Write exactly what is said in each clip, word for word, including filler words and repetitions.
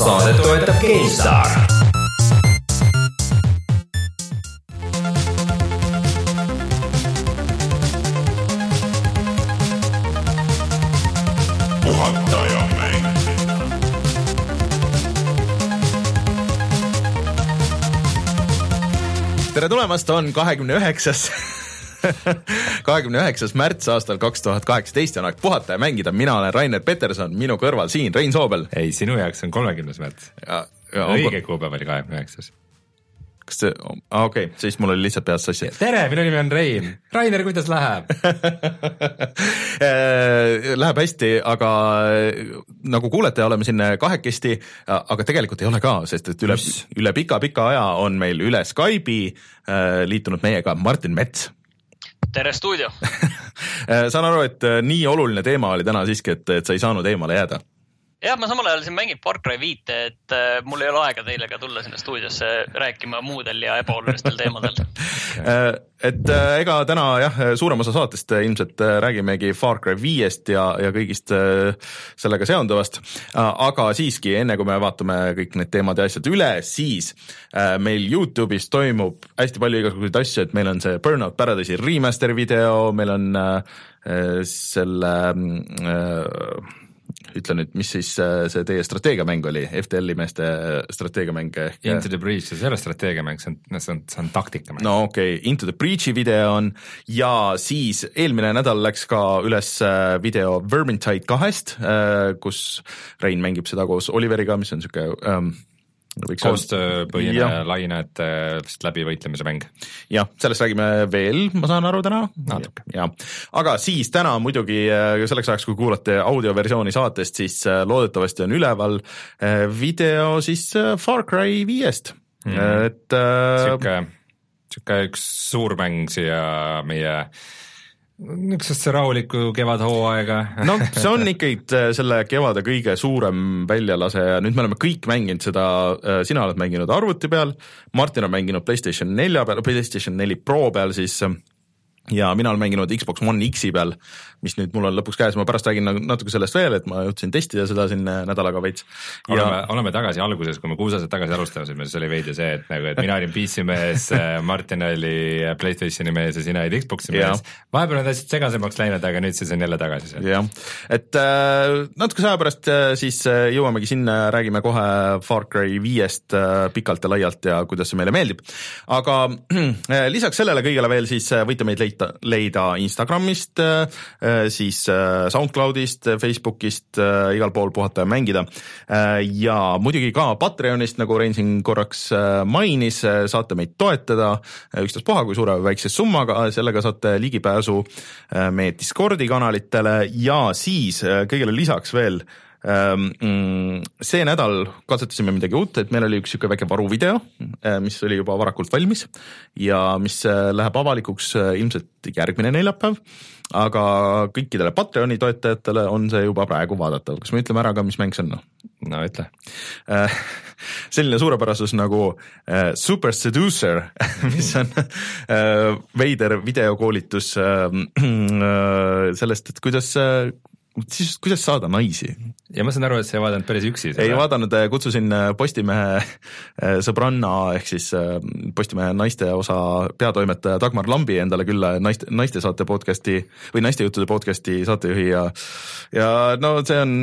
Saadet toetab GameStar. Tere tulemast, on kahekümne üheksas kahekümne üheksas märts aastal kaks tuhat kaheksateist on aeg puhata ja mängida. Mina olen Rainer Peterson, minu kõrval siin Rein Soobel. Ei, sinu jaoks on kolmekümnes märts. Õige kuupäev oli kahekümne üheksas. Kas see, ah, okei, okay. Siis mul oli lihtsalt peas sassi. Tere, minu nimi on Rein. Rainer, kuidas läheb? Läheb hästi, aga nagu kuulete, oleme siin kahekesti, aga tegelikult ei ole ka, sest et üle, üle pika-pika aja on meil üle Skype'i liitunud meiega Martin Mets. Tere stuudio. Saan aru, et nii oluline teema oli täna siiski, et, et sa ei saanud eemale jääda. Jah, ma samal ajal siin mängin Far Cry viite, et mul ei ole aega teile ka tulla sinna stuudiosse rääkima muudel ja ebaolulistel teemadel. Et ega täna jah, suurem osa saatest ilmselt räägimegi Far Cry viiest ja, ja kõigist sellega seonduvast, aga siiski enne kui me vaatame kõik need teemad ja asjad üle, siis meil YouTube'is toimub hästi palju igasuguseid asju, et meil on see Burnout Paradise'i remaster video, meil on selle ütle nüüd, mis siis see teie strateegiamäng oli, F T L-i meeste strateegiamäng ehk... Into the Breach, see ei ole strateegiamäng, see on, see on, see on taktikamäng. No okei, okay. Into the Breach'i video on ja siis eelmine nädal läks ka üles video Vermintide kahest, kus Rein mängib seda koos Oliveriga, mis on siuke... Um, koostööpõhine lainete läbivõitlemise mäng. Jah, sellest räägime veel, ma saan aru täna. Natuke. Ja. Aga siis täna muidugi selleks ajaks, kui kuulate audioversiooni saatest, siis loodetavasti on üleval video siis Far Cry viiest. Mm. Et, Siuke, siuke üks suur mäng siia meie niisugusesse rahulikku kevadhooaega. No see on ikkagi selle kevade kõige suurem väljalase ja nüüd me oleme kõik mänginud seda, sina oled mänginud arvuti peal, Martin on mänginud PlayStation nelja peal, PlayStation neli Pro peal siis ja mina olen mänginud Xbox One X-i peal, mis nüüd mul on lõpuks käes, ma pärast räägin natuke sellest veel, et ma jõudsin testida seda siin nädalaga veits. Ja... Oleme, oleme tagasi alguses, kui me kuusased tagasi alustame, siis oli veidi see, et, nagu, et mina olin P C mees, Martin oli PlayStationi mees ja sina olid Xboxi mees. Vahepeal on asjad segasemaks läinud, aga nüüd siis on jälle tagasi. Jah, et äh, natuke saja pärast äh, siis äh, jõuamegi sinna, räägime kohe Far Cry viiest äh, pikalt ja laialt ja kuidas see meile meeldib. Aga äh, lisaks sellele kõigele veel siis äh, võite meid leida leida Instagramist, siis SoundCloudist, Facebookist, igal pool puhata ja mängida. Ja muidugi ka Patreonist, nagu Rein siin korraks mainis, saate meid toetada ükstas puha kui suure väikse summaga, sellega saate ligipääsu meie Discordi kanalitele ja siis kõigele lisaks veel see nädal katsetasime midagi uut, et meil oli üks siuke väike varuvideo, mis oli juba varakult valmis ja mis läheb avalikuks ilmselt järgmine neljapäev, aga kõikidele Patreoni toetajatele on see juba praegu vaadatav. Kas me ütleme ära ka, mis mäng see on? No ütle. Selline suurepärasus nagu Super Seducer, mis on veider videokoolitus sellest, et kuidas siis kuidas saada naisi? Ja ma saan aru, et sa ei vaadanud päris üksi. Ei seda? Vaadanud, kutsusin Postimehe sõbranna ehk siis Postimehe naiste osa peatoimetaja Dagmar Lambi endale külla naiste, naiste saate podcasti või naiste juttude podcasti saatejuhi ja, ja no see on,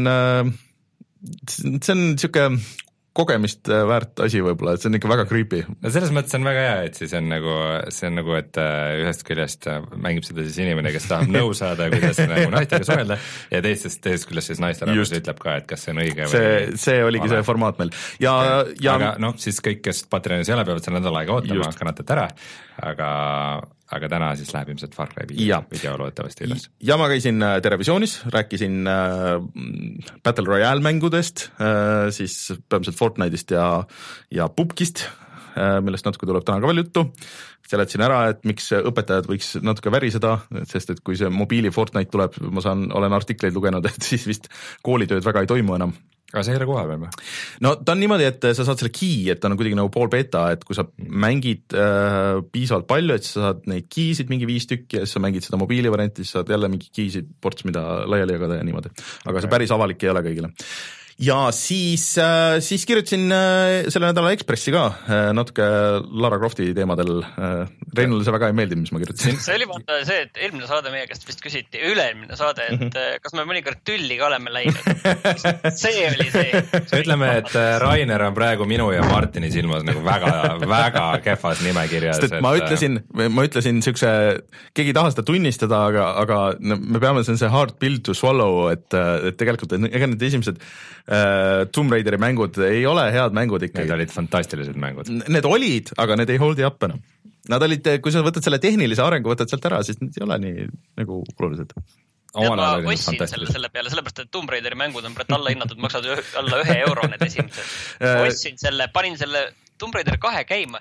see on siuke kogemist väärt asi võib-olla, et see on ikka väga creepy. No selles mõttes on väga hea, et siis on nagu, see on nagu, et ühest küljest mängib seda siis inimene, kes tahab nõu saada, kuidas nagu naistega suhelda ja teisest, teisest küljest siis naistarahvus ütleb ka, et kas see on õige see, või see oligi vale. See formaat meil. Ja, ja... Aga noh, siis kõik, kes Patreonis ei ole, peavad selle nädal aega ootama, kannatate ära, aga... aga täna siis läheb ilmselt Far Cry video loodetavasti üles. Ja ma käisin Terevisioonis, rääkisin äh, Battle Royale mängudest, äh, siis põhimõtteliselt Fortnite'ist ja, ja Pupkist, äh, millest natuke tuleb täna ka veel juttu. Seletsin ära, et miks õpetajad võiks natuke väriseda, sest et kui see mobiili Fortnite tuleb, ma saan, olen artikleid lugenud, et siis vist koolitööd väga ei toimu enam. Aga see ei ole kohe veel või? No ta on niimoodi, et sa saad selle key, et ta on kuidagi nagu pool beta, et kui sa mängid äh, piisavalt palju, et sa saad neid keysid mingi viis tükki ja siis sa mängid seda mobiilivarianti, siis saad jälle mingi keysid ports, mida laiali jagada ja niimoodi. Aga okay. See päris avalik ei ole kõigile. ja siis, siis kirjutasin selle nädala Ekspressi ka natuke Lara Crofti teemadel. Reinule see väga ei meeldi, mis ma kirjutasin. See oli vaata see, et eelmine saade meie käest vist küsiti, üle-eelmine saade, et mm-hmm. kas me mõnikord tülli ka oleme läinud. See oli see. Ütleme, et Rainer on praegu minu ja Martini silmas nagu väga, väga kehvas nimekirjas. Sest et ma ütlesin, ma ütlesin siukse, keegi ei taha seda tunnistada, aga, aga me peame, see on see hard pill to swallow, et, et tegelikult ega need esimesed uh, Tomb Raideri mängud ei ole head mängud ikkagi. Need olid fantastilised mängud. Need olid, aga need ei holdi up enam. Nad olid, kui sa võtad selle tehnilise arengu, võtad sealt ära, siis need ei ole nii nagu olulised. Ja ma ossin selle, selle peale, sellepärast, et Tomb Raideri mängud on praegu alla hinnatud, maksad alla ühe euro need esimesed. Ossin selle, panin selle Tomb Raider kahe käima.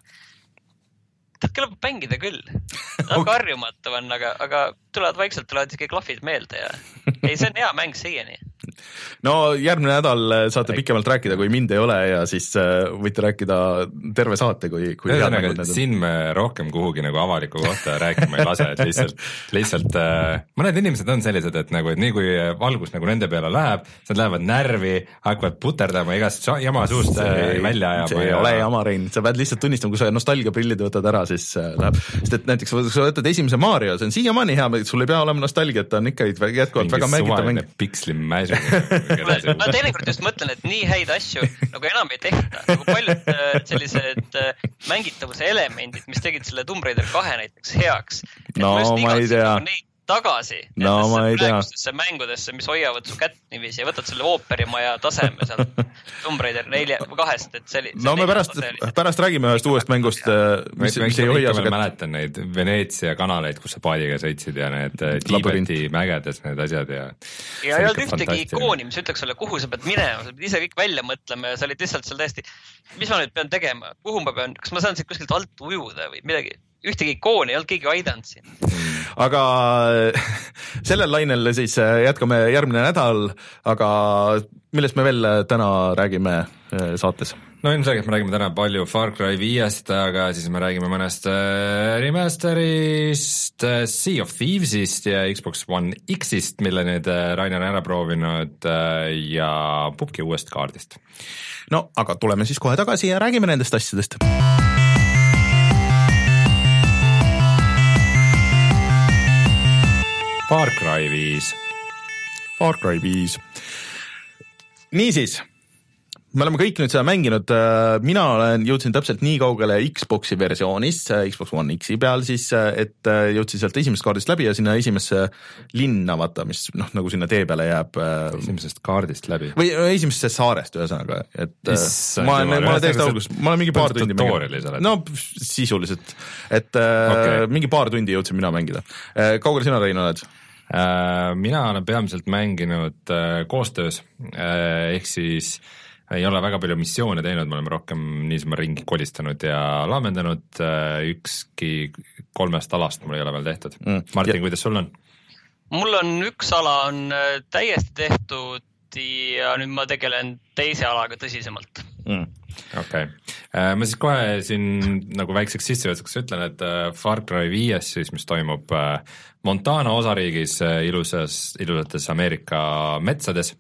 Tad kõlab mängida küll. Nad karjumatu on, aga, aga tulevad vaikselt, tulevad isegi klahvid meelde ja ei, see on hea mäng siiani. No järgmine nädal saate pikemalt rääkida, kui mind ei ole ja siis võite rääkida terve saate, kui, kui head mängud need on. Siin me rohkem kuhugi nagu avaliku kohta rääkima ei lase, et lihtsalt, lihtsalt äh, mõned inimesed on sellised, et nagu, et nii kui valgus nagu nende peale läheb, nad lähevad närvi, hakkavad puterdama igast jama suust äh, välja ajama. See ei ja... ole jama, Rein, sa pead lihtsalt tunnistama, kui sa nostalgiaprillid võtad ära, siis äh, läheb. Sest et näiteks kui sa võtad esimese Mario, see on siiamaani hea, sul ei pea olema nostalgiat, ta on ikka jätkuvalt väga mängitav mäng. Piksli mäsu. Ma teinekord just mõtlen, et nii häid asju nagu enam ei tehta. Nagu paljud sellised mängitavuse elemendid, mis tegid selle Tomb Raider kahe näiteks heaks. No ma ei tea. Neid tagasi no, praegustesse mängudesse, mis hoiavad su kätt niiviisi ja võtad selle ooperimaja taseme sealt Tomb Raider nelja kahest, et see oli... No me pärast, pärast räägime ühest uuest mängust, mis, mis ei hoia su kätt. Ma mäletan neid Veneetsia kanaleid, kus sa paadiga sõitsid ja need Tiibeti mägedes need asjad ja... Ja ei olnud ühtegi ikooni, mis ütleks sulle, kuhu sa pead minema, sa pead ise kõik välja mõtlema ja sa olid lihtsalt seal täiesti, mis ma nüüd pean tegema, kuhu ma pean, kas ma saan siit kuskilt alt ujuda või midagi? Ühtegi ikooni ei olnud keegi aidanud siin. Aga sellel lainel siis jätkame järgmine nädal, aga millest me veel täna räägime saates? No ilmselgelt me räägime täna palju Far Cry viiest, aga siis me räägime mõnest remasterist, Sea of Thievesist ja Xbox One X-ist, mille nüüd Rainer on ära proovinud ja pubki uuest kaardist. No, aga tuleme siis kohe tagasi ja räägime nendest asjadest. Far Cry viis. Far Cry viis. Niisiis, me oleme kõik nüüd seda mänginud, mina olen jõudsin täpselt nii kaugele Xboxi versioonis, Xbox One X-i peal siis, et jõudsin sealt esimesest kaardist läbi ja sinna esimesse linna, vaata, mis noh, nagu sinna tee peale jääb. Esimesest kaardist läbi? Või esimesest saarest ühesõnaga, et Issa, ma olen, ma olen täiesti augus, ma olen mingi paar tundi mängida. No sisuliselt, et okay. Mingi paar tundi jõudsin mina mängida. Kaugele sina, Rein, oled? Mina olen peamiselt mänginud koostöös, ehk siis ei ole väga palju missioone teinud, me oleme rohkem niisama ringi kolistanud ja laamendanud, ükski kolmest alast mul ei ole veel tehtud. Mm. Martin, ja. Kuidas sul on? Mul on üks ala on täiesti tehtud ja nüüd ma tegelen teise alaga tõsisemalt. Mm. Okei. Okay. Ma siis kohe siin nagu väikseks sissejuhatuseks ütlen, et Far Cry viies siis, mis toimub Montana osariigis ilusas, ilusates Ameerika metsades,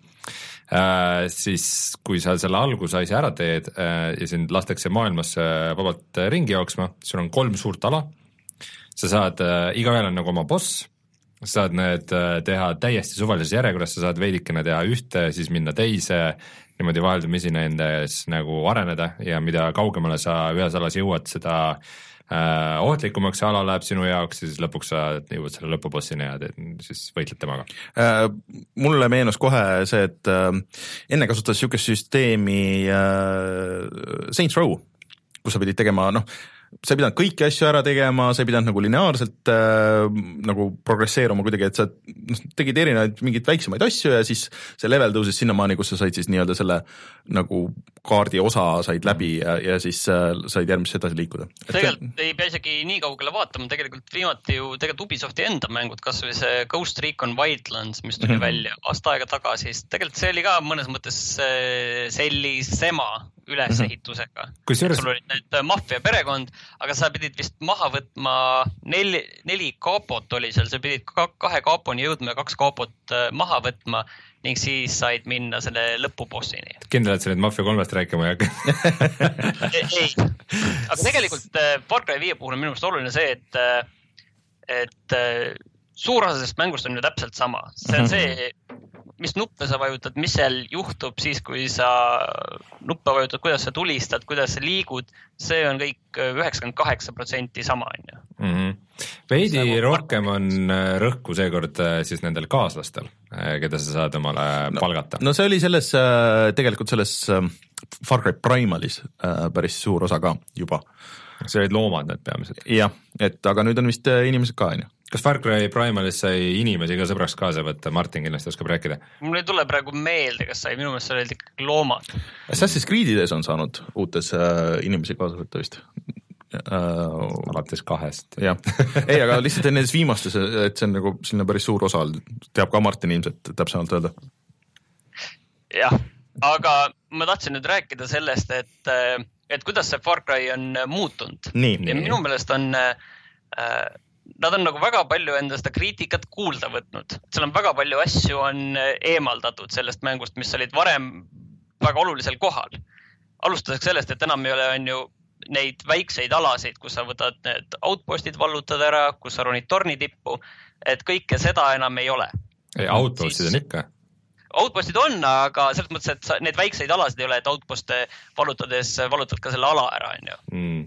siis kui sa selle algusaisi ära teed ja sind lastakse maailmas vabalt ringi jooksma, sul on kolm suurt ala, sa saad, igaühel on nagu oma boss, sa saad need teha täiesti suvalises järjekorras, sa saad veidikene teha ühte, siis minna teise, niimoodi vaheldumisi nendes nagu areneda ja mida kaugemale sa ühes alas jõuad, seda äh, ohtlikumaks ala läheb sinu jaoks ja siis lõpuks sa jõuad selle lõpubossini ja te, siis võitled temaga äh,. Mulle meenus kohe see, et äh, enne kasutas niisugust süsteemi äh, Saints Row, kus sa pidid tegema, noh, sa ei pidanud kõiki asju ära tegema, sa ei pidanud nagu lineaarselt äh, nagu progresseeruma kuidagi, et sa tegid erinevaid mingeid väiksemaid asju ja siis see level tõusis sinnamaani, kus sa said siis nii-öelda selle nagu kaardi osa said läbi ja, ja siis äh, said järgmisse edasi liikuda. Tegelikult ei pea isegi nii kaugele vaatama, tegelikult viimati ju tegelikult Ubisofti enda mängud, kas või see Ghost Recon Wildlands, mis tuli mm-hmm. välja aasta aega tagasi, siis tegelikult see oli ka mõnes mõttes sellisema ülesehitusega. Kusjuures... sul olid need maffia perekond, aga sa pidid vist maha võtma neli, neli kaapot oli seal, sa pidid kahe kaaponi jõudma ja kaks kaapot maha võtma ning siis said minna selle lõpubossini. Kindel, et sa nüüd Mafia kolmest rääkima ei hakka? ei, aga tegelikult Far Cry viie puhul on minu meelest oluline see, et, et suur osa sellest mängust on ju täpselt sama. See on see, mis nuppe sa vajutad, mis seal juhtub siis, kui sa nuppe vajutad, kuidas sa tulistad, kuidas sa liigud, see on kõik üheksakümmend kaheksa protsenti sama. Mm -hmm. Veidi see rohkem on rõhku seekord siis nendel kaaslastel, keda sa saad omale no, palgata. No see oli selles, tegelikult selles Far Cry Primalis päris suur osa ka juba. See olid loomad need peamiselt. Jah, et aga nüüd on vist inimesed ka, on ju. Kas Far Cry Primalis sai inimesi ka sõbraks kaasa võtta? Martin kindlasti oskab rääkida. Mul ei tule praegu meelde, kas sai, minu meelest olid ikkagi loomad. Assassin's Creedides on saanud uutes äh, inimesi kaasa võtta vist. Uh, alates kahest. Jah, ei, aga lihtsalt nendes viimastes, et see on nagu sinna päris suur osa, teab ka Martin ilmselt täpsemalt öelda. Jah, aga ma tahtsin nüüd rääkida sellest, et, et kuidas see Far Cry on muutunud. Nii, ja nii. minu meelest on, äh, nad on nagu väga palju enda seda kriitikat kuulda võtnud. Seal on väga palju asju on eemaldatud sellest mängust, mis olid varem väga olulisel kohal. Alustuseks sellest, et enam ei ole on ju neid väikseid alasid, kus sa võtad need outpostid vallutad ära, kus sa ronid torni tippu, et kõike seda enam ei ole. Ei, outpostid on ikka. Outpostid on, aga selles mõttes, et sa, need väikseid alasid ei ole, et outposte vallutades vallutad ka selle ala ära, on ju. Mm.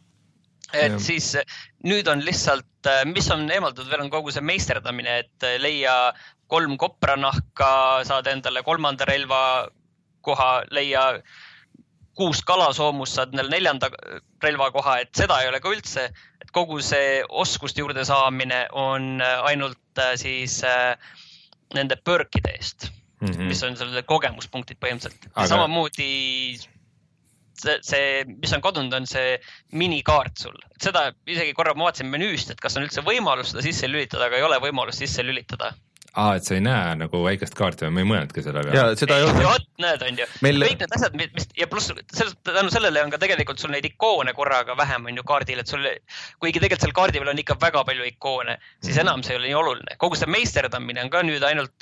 Et ja. Siis nüüd on lihtsalt, mis on eemaldatud veel on kogu see meisterdamine, et leia kolm kopranahka, saad endale kolmanda relva koha, leia kuus kalasoomust, saad neljanda relva koha, et seda ei ole ka üldse, et kogu see oskuste juurde saamine on ainult siis nende pörkide eest, mm -hmm. mis on selle kogemuspunktid põhimõtteliselt. Aga... Samamoodi see, see, mis on kadunud, on see minikaart sul. Seda isegi korra ma vaatasin menüüst, et kas on üldse võimalus seda sisse lülitada, aga ei ole võimalust sisse lülitada. Aa, et sa ei näe nagu väikest kaarti või ma ei mõelnudki selle peale. Ja, seda ei ole. Ja, näed, on ju. Meil... Kõik need asjad, mis, ja pluss tänu sellele on ka tegelikult sul neid ikoone korraga vähem on ju kaardil, et sul, kuigi tegelikult seal kaardi peal on ikka väga palju ikoone, siis mm-hmm. enam see ei ole nii oluline. Kogu see meisterdamine on ka nüüd ainult,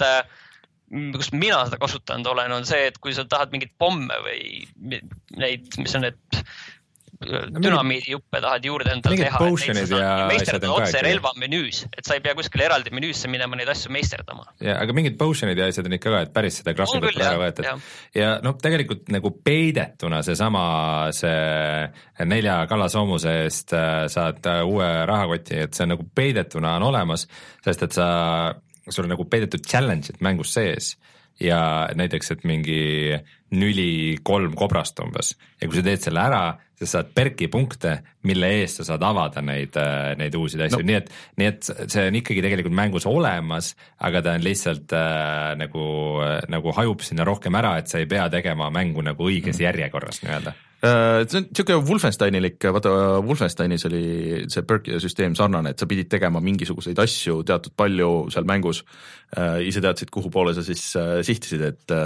kus mina seda kasutanud olen, on see, et kui sa tahad mingit pomme või neid, mis on need dünamiidi juppe tahad juurde endale teha. Meisterdada otse relva menüüs, et sa ei pea kuskile eraldi menüüsse minema neid asju meisterdama. Ja, aga mingid potionid ja asjad on ikka ka, et päris seda graafikut ära võetud. Ja, ja noh, tegelikult nagu peidetuna see sama, see nelja kalasoomuse eest saad uue rahakoti, et see nagu peidetuna on olemas, sest et sa, sul on nagu peidetud challenge'id mängus sees ja näiteks, et mingi nüli kolm kobrast umbes ja kui sa teed selle ära, sa saad perki punkte, mille eest sa saad avada neid, neid uusi asju, no. nii, et, nii et see on ikkagi tegelikult mängus olemas, aga ta on lihtsalt äh, nagu, nagu hajub sinna rohkem ära, et sa ei pea tegema mängu nagu õiges mm. järjekorras nii-öelda. See on niisugune Wolfensteinilik, vaata Wolfensteinis oli see perkide süsteem sarnane, et sa pidid tegema mingisuguseid asju teatud palju seal mängus, ise teadsid, kuhu poole sa siis sihtisid, et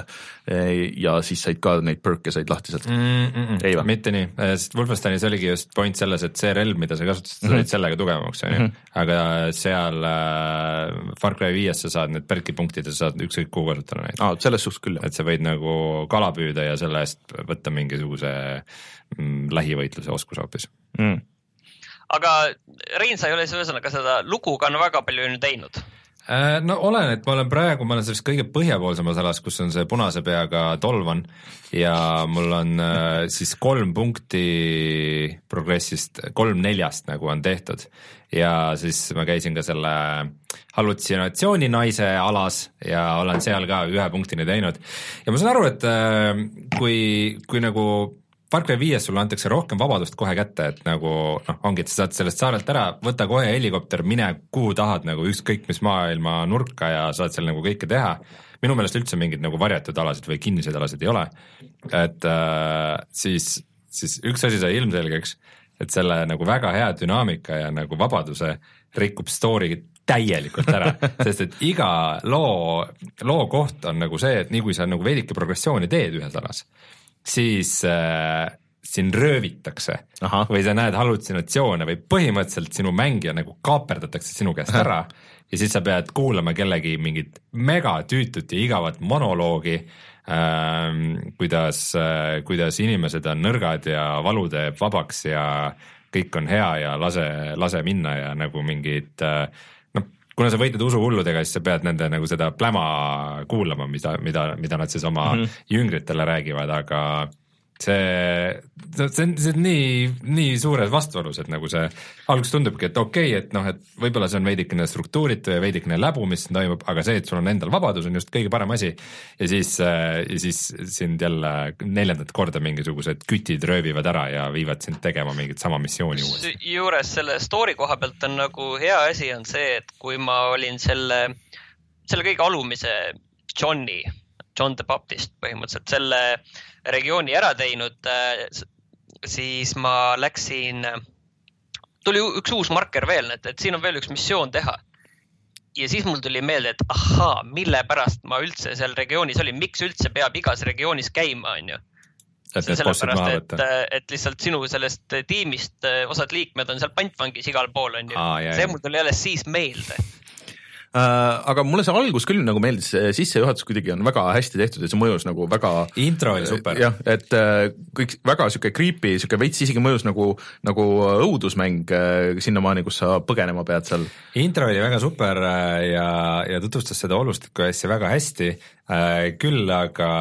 ja siis said ka neid perke said lahti sealt. Mm, mm, ei va? Mitte nii, sest Wolfensteinis oligi just point selles, et see relv, mida sa kasutasid, sa said mm-hmm. sellega tugevamaks, on ju. Mm-hmm. aga seal äh, Far Cry viies sa saad need perki punktid ja sa saad ükskõik kuhu kasutada neid. Ah, selles suhtes küll. Et sa võid nagu kala püüda ja selle eest võtta mingisuguse mm, lähivõitluse oskus hoopis. Mm. Aga Rein, sa ei ole ühesõnaga seda lugu ka no väga palju teinud? No olen, et ma olen praegu, ma olen sellest kõige põhjapoolsemas alas, kus on see punase peaga tolvan ja mul on siis kolm punkti progressist, kolm neljast nagu on tehtud ja siis ma käisin ka selle hallutsinatsiooni naise alas ja olen seal ka ühe punktini teinud ja ma saan aru, et kui, kui nagu Far Cry viies sulle antakse rohkem vabadust kohe kätte, et nagu noh, ongi, et sa saad sellest saarelt ära, võta kohe helikopter, mine kuhu tahad nagu ükskõik mis maailma nurka ja saad seal nagu kõike teha. Minu meelest üldse mingid nagu varjatud alasid või kinnised alasid ei ole. Et äh, siis, siis üks asi sai ilmselgeks, et selle nagu väga hea dünaamika ja nagu vabaduse rikub story täielikult ära, sest et iga loo, loo koht on nagu see, et nii kui sa nagu veidike progressiooni teed ühes alas, siis äh, sind röövitakse Aha. või sa näed hallutsinatsioone või põhimõtteliselt sinu mängija nagu kaaperdatakse sinu käest ära ja siis sa pead kuulama kellegi mingit megatüütut ja igavat monoloogi, ähm, kuidas, äh, kuidas inimesed on nõrgad ja valu teeb vabaks ja kõik on hea ja lase, lase minna ja nagu mingid äh, noh, kuna sa võitled usuhulludega, siis sa pead nende nagu seda pläma kuulama, mida, mida, mida nad siis oma mm-hmm. jüngritele räägivad, aga see, see on, see on nii, nii suures vastuolus, et nagu see alguses tundubki, et okei okay,, et noh, et võib-olla see on veidikene struktuuritu ja veidikene läbu, mis siin toimub, aga see, et sul on endal vabadus, on just kõige parem asi ja siis, ja siis sind jälle neljandat korda mingisugused kütid röövivad ära ja viivad sind tegema mingit sama missiooni uuesti. Juures selle story koha pealt on nagu hea asi on see, et kui ma olin selle, selle kõige alumise Johni, John the Baptist põhimõtteliselt selle regiooni ära teinud, siis ma läksin, tuli üks uus marker veel, et, et siin on veel üks missioon teha. Ja siis mul tuli meelde, et ahaa, mille pärast ma üldse seal regioonis olin, miks üldse peab igas regioonis käima, on ju. Et see sellepärast, et, et lihtsalt sinu sellest tiimist osad liikmed on seal pantvangis igal pool, on ju. Aa, jah, see mul tuli alles siis meelde. Uh, aga mulle see algus küll nagu meeldis, sissejuhatus kuidagi on väga hästi tehtud ja see mõjus nagu väga intro oli super. Jah, et uh, kõik väga siuke creepy, siuke veits isegi mõjus nagu, nagu õudusmäng uh, sinnamaani, kus sa põgenema pead seal. Intro oli väga super ja, ja tutvustas seda olustikku asja väga hästi, uh, küll aga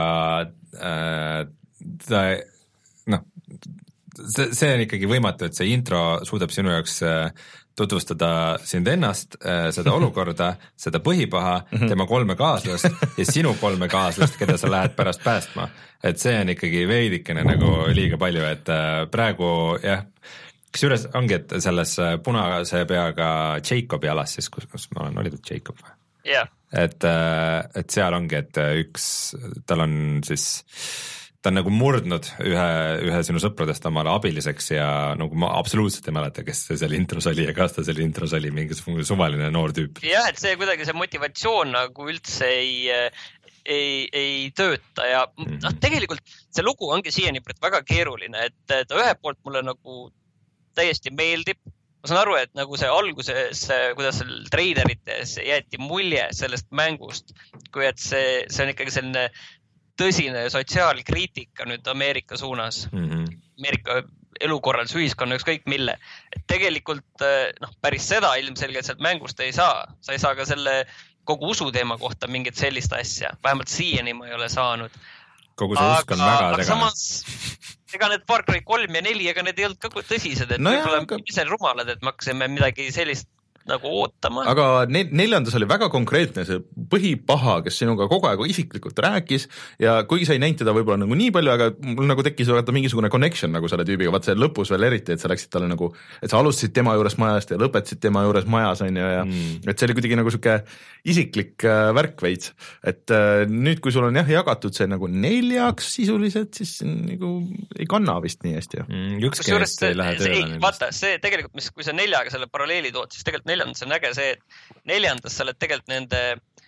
uh, ta, noh, see, see on ikkagi võimatu, et see intro suudab sinu jaoks uh, tutvustada sind ennast, seda olukorda, seda põhipaha, tema kolme kaaslast ja sinu kolme kaaslast, keda sa lähed pärast päästma. Et see on ikkagi veidikene nagu liiga palju, et praegu jah, kas juures ongi, et selles punase peaga Jacobi alas siis, kus, kus ma olen, oli ta Jacob või? Yeah. Et, et seal ongi, et üks, tal on siis ta on nagu murdnud ühe, ühe sinu sõpradest omale abiliseks ja nagu ma absoluutselt ei mäleta, kes see seal intros oli ja kas ta seal intros oli mingisugune suvaline noor tüüp. Jah, et see kuidagi see motivatsioon nagu üldse ei, ei, ei tööta ja mm-hmm. noh, tegelikult see lugu ongi siiani väga keeruline, et ta ühe poolt mulle nagu täiesti meeldib. Ma saan aru, et nagu see alguses, kuidas seal treilerites jäeti mulje sellest mängust, kui et see, see on ikkagi selline tõsine sotsiaalkriitika nüüd Ameerika suunas, mm-hmm. Ameerika elukorraldus, ühiskonna, ükskõik mille. Et tegelikult noh, päris seda ilmselgelt sealt mängust ei saa. Sa ei saa ka selle kogu usuteema kohta mingit sellist asja. Vähemalt siiani ma ei ole saanud. Kogu see usk on väga tegane. Samas, ega need Far Cry kolm ja neli, ega need ei olnud ka tõsised, et no võib-olla aga... ise rumalad, et me hakkasime midagi sellist nagu ootama. Aga neljandas oli väga konkreetne see põhipaha, kes sinuga kogu aeg isiklikult rääkis ja kuigi sa ei näinud teda võib-olla nagu nii palju, aga mul nagu tekkis vaata mingisugune connection nagu selle tüübiga, vaat see lõpus veel eriti, et sa läksid talle nagu, et sa alustasid tema juures majast ja lõpetasid tema juures majas on ju ja mm. et see oli kuidagi nagu siuke isiklik äh, värk veits, et äh, nüüd kui sul on jah jagatud see nagu neljaks sisuliselt, siis nagu ei kanna vist nii hästi ju. Mm, ükski neist ei lähe tööle. Vaata, see tegelikult, mis, kui sa neljaga selle paralleeli tood, siis tegelikult neljandas on äge see, et neljandas sa oled tegelikult nende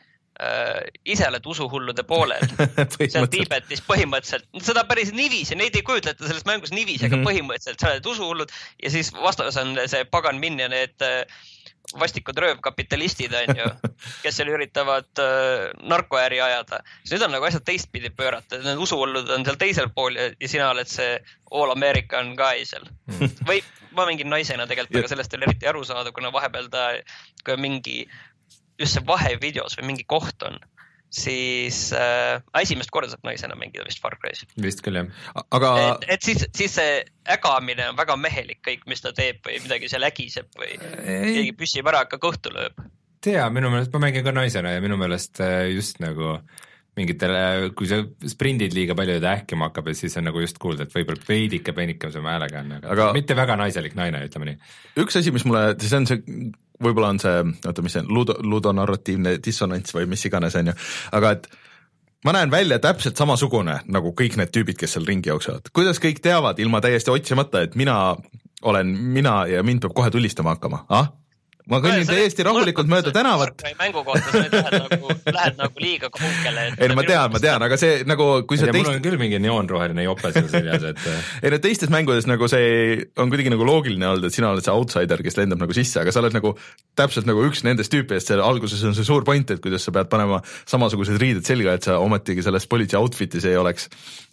äh, ise oled usuhullude poolel. seal Tiibetis põhimõtteliselt, seda päris nivis ja neid ei kujutleta selles mängus nivis, aga mm -hmm. põhimõtteliselt sa oled usuhullud ja siis vastas on see pagan min ja need äh, vastikud röövkapitalistid on ju, kes seal üritavad äh, narkoäri ajada. Siis nüüd on nagu asjad teistpidi pöörata, need usuhullud on seal teisel pool ja, ja sina oled see all American guy seal. Mm. Või ma mingin naisena tegelikult, aga sellest ei ole eriti aru saada, kuna vahepeal ta, kui mingi, just see vahevideos või mingi koht on, siis äh, esimest korda saab naisena mängida vist Far Cry's. Vist küll, jah. Aga... Et, et siis, siis see ägamine on väga mehelik kõik, mis ta teeb või midagi seal ägiseb või ei. Keegi püssib ära, aga kõhtu lööb. Tea, minu meelest ma mängin ka naisena ja minu meelest just nagu mingitele, kui sa sprindid liiga palju ja ta ähkima hakkab ja siis on nagu just kuulda, et võib-olla veidike peenikam see häälega on, aga, aga mitte väga naiselik naine, ütleme nii. Üks asi, mis mulle, see on see, võib-olla on see, oota, mis see on, ludo, ludonarratiivne dissonants või mis iganes on ju, aga et ma näen välja täpselt samasugune nagu kõik need tüübid, kes seal ringi jooksevad. Kuidas kõik teavad ilma täiesti otsimata, et mina olen mina ja mind peab kohe tulistama hakkama, ah? ma kõnnin täiesti rahulikult mööda tänavat. Mängu kohta sa nüüd lähed nagu, lähed nagu liiga kaugele. Ei no ma tean, ma tean, aga see nagu kui sa ja teist... mul on küll mingi neoonroheline jope seal seljas, et ei no teistes mängudes nagu see on kuidagi nagu loogiline olnud, et sina oled see outsider, kes lendab nagu sisse, aga sa oled nagu täpselt nagu üks nendest tüüpidest, see alguses on see suur point, et kuidas sa pead panema samasugused riided selga, et sa ometigi selles politsei outfitis ei oleks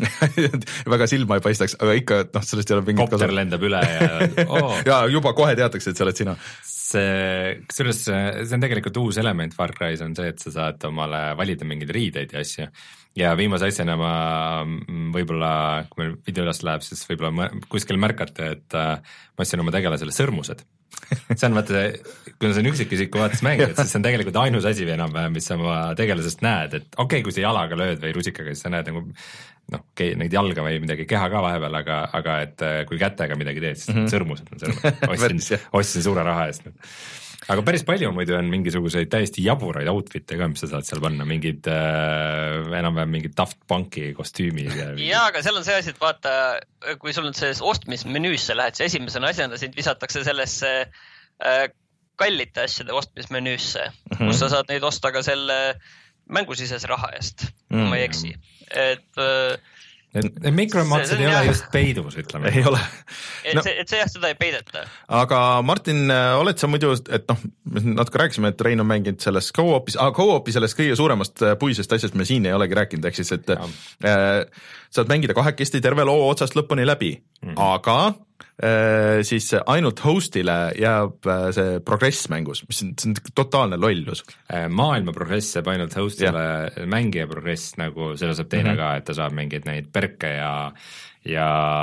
väga silma ei paistaks, aga ikka noh, sellest ei ole mingit kopter kasu. Lendab üle ja oh. ja juba kohe teatakse, et sa oled sina. see, kusjuures see on tegelikult uus element Far Cry's on see, et sa saad omale valida mingeid riideid ja asju. Ja viimase asjana ma võib-olla, kui meil video üles läheb, siis võib-olla kuskil märkate, et ma ostsin oma tegelasele sõrmused. See on vaata see, kui see on üksikisiku vaates mängid, siis see on tegelikult ainus asi või enam-vähem, mis sa oma tegelasest näed, et okei okay,, kui sa jalaga lööd või rusikaga, siis sa näed nagu noh, okei, okay, neid jalga või midagi keha ka vahepeal, aga, aga et kui kätega midagi teed, siis mm-hmm. sõrmused on sõrmused. Ostsin, ostsin suure raha eest. Aga päris palju muidu on mingisuguseid täiesti jaburaid outfit'e ka, mis sa saad seal panna, mingid äh, enam-vähem mingid Daft Punki kostüümid. Ja, mingid... ja, aga seal on see asi, et vaata, kui sul on selles ostmismenüüsse lähed, see esimesena asjana sind visatakse sellesse äh, kallite asjade ostmismenüüsse, mm-hmm. kus sa saad neid osta ka selle mängusisese raha eest, kui mm-hmm. ma ei eksi. Et äh, mikromaksed ei ole just peidus, ütleme. Ei ole. No. Et, see, et see jah, seda ei peideta. Aga Martin, oled sa muidu, et noh, natuke rääkisime, et Rein on mänginud selles co-opis, ah, co-opi sellest kõige suuremast puisest asjast me siin ei olegi rääkinud, ehk siis, et äh, saad mängida kahekesti terve loo otsast lõpuni läbi, mm-hmm. aga äh, siis ainult hostile jääb äh, see progress mängus, mis on, see on totaalne lollus. Maailma progress jääb ainult hostile ja. Mängija progress, nagu selle saab teine mm-hmm. ka, et ta saab mingid neid perke ja ja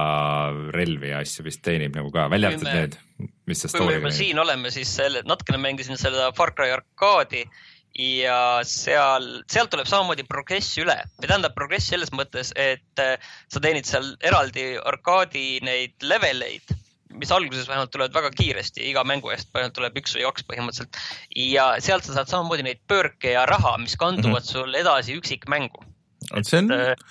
relvi ja asju vist teenib nagu ka, välja arvatud need, mis see story kui me siin oleme, siis selle, natukene mängisin selle Far Cry arkaadi ja seal, seal tuleb samamoodi progress üle. Või tähendab progress selles mõttes, et sa teenid seal eraldi arkaadi neid leveleid, mis alguses vähemalt tulevad väga kiiresti, iga mängu eest tuleb üks või kaks põhimõtteliselt. Ja sealt sa saad samamoodi neid pöörke ja raha, mis kanduvad mm-hmm. sul edasi üksik mängu. See on...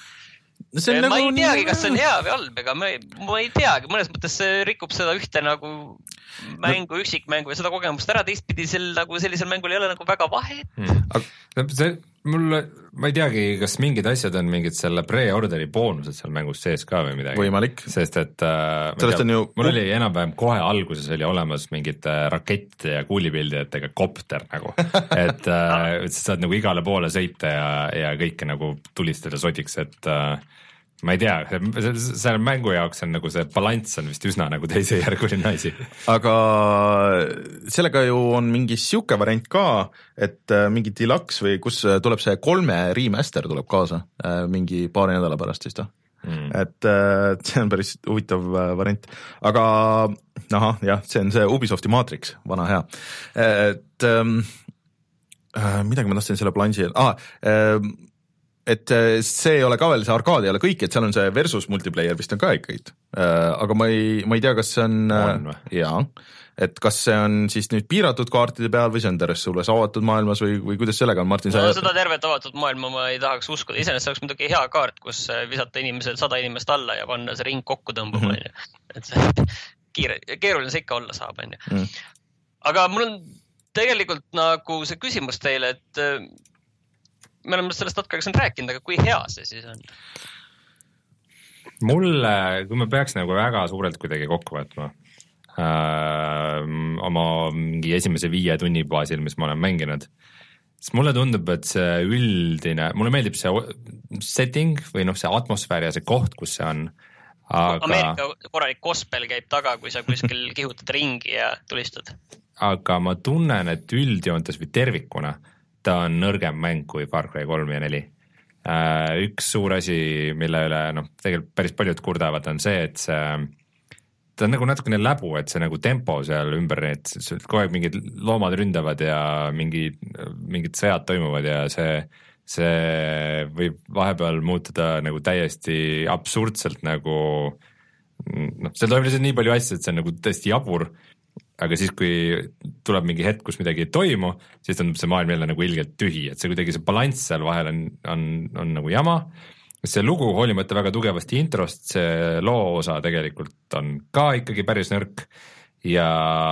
See ma nagu ei teagi, kas see on hea või halb, ega ma ei, ma ei teagi, mõnes mõttes see rikub seda ühte nagu mängu, üksikmängu ja seda kogemust ära, teistpidi sel, nagu sellisel mängul ei ole nagu väga vahet. Hmm. See, mul, ma ei teagi, kas mingid asjad on mingid selle pre-orderi boonused seal mängus sees ka või midagi. Võimalik. Sest et äh, tea, ju... mul oli enam-vähem kohe alguses oli olemas mingid äh, rakett ja kuulipildijatega kopter nagu, et, äh, et sa saad nagu igale poole sõita ja, ja kõike nagu tulistada sodiks, et äh, ma ei tea, selle mängu jaoks on nagu see balanss on vist üsna nagu teisejärguline asi. Aga sellega ju on mingi siuke variant ka, et mingi deluxe või kus tuleb see kolme remaster tuleb kaasa mingi paari nädala pärast siis ta. Mm. Et see on päris huvitav variant. Aga aha, jah, see on see Ubisofti Matrix, vana hea. Et ähm, midagi ma tahtsin selle planši, ah, ähm, et see ei ole ka veel, see arkaad ei ole kõik, et seal on see versus multiplayer vist on ka ikkagi, aga ma ei, ma ei tea, kas see on, on jaa, et kas see on siis nüüd piiratud kaartide peal või see on terves sulle avatud maailmas või, või kuidas sellega on, Martin? No, seda tervet avatud maailma ma ei tahaks uskuda, iseenesest oleks muidugi hea kaart, kus visata inimesed, sada inimest alla ja panna see ring kokku tõmbama, mm-hmm. et see kiire, keeruline see ikka olla saab, mm. aga mul on tegelikult nagu see küsimus teile, et me oleme sellest natuke siin rääkinud, aga kui hea see siis on? Mulle, kui me peaks nagu väga suurelt kuidagi kokku võtma äh, oma mingi esimese viie tunni baasil, mis ma olen mänginud, siis mulle tundub, et see üldine, mulle meeldib see setting või noh, see atmosfäär ja see koht, kus see on. Aga... Ameerika korralik gospel käib taga, kui sa kuskil kihutad ringi ja tulistad. Aga ma tunnen, et üldjoontes või tervikuna ta on nõrgem mäng kui Far Cry kolm ja neli. Üks suur asi, mille üle noh, tegelikult päris paljud kurdavad, on see, et see, ta on nagu natukene läbu, et see nagu tempo seal ümber, et kogu aeg mingid loomad ründavad ja mingi, mingid sõjad toimuvad ja see, see võib vahepeal muutuda nagu täiesti absurdselt nagu, noh, seal toimub lihtsalt nii palju asju, et see on nagu tõesti jabur. Aga siis, kui tuleb mingi hetk, kus midagi ei toimu, siis tundub see maailm jälle nagu ilgelt tühi, et see kuidagi see balanss seal vahel on, on, on nagu jama. See lugu hoolimata väga tugevasti introst, see loo osa tegelikult on ka ikkagi päris nõrk ja,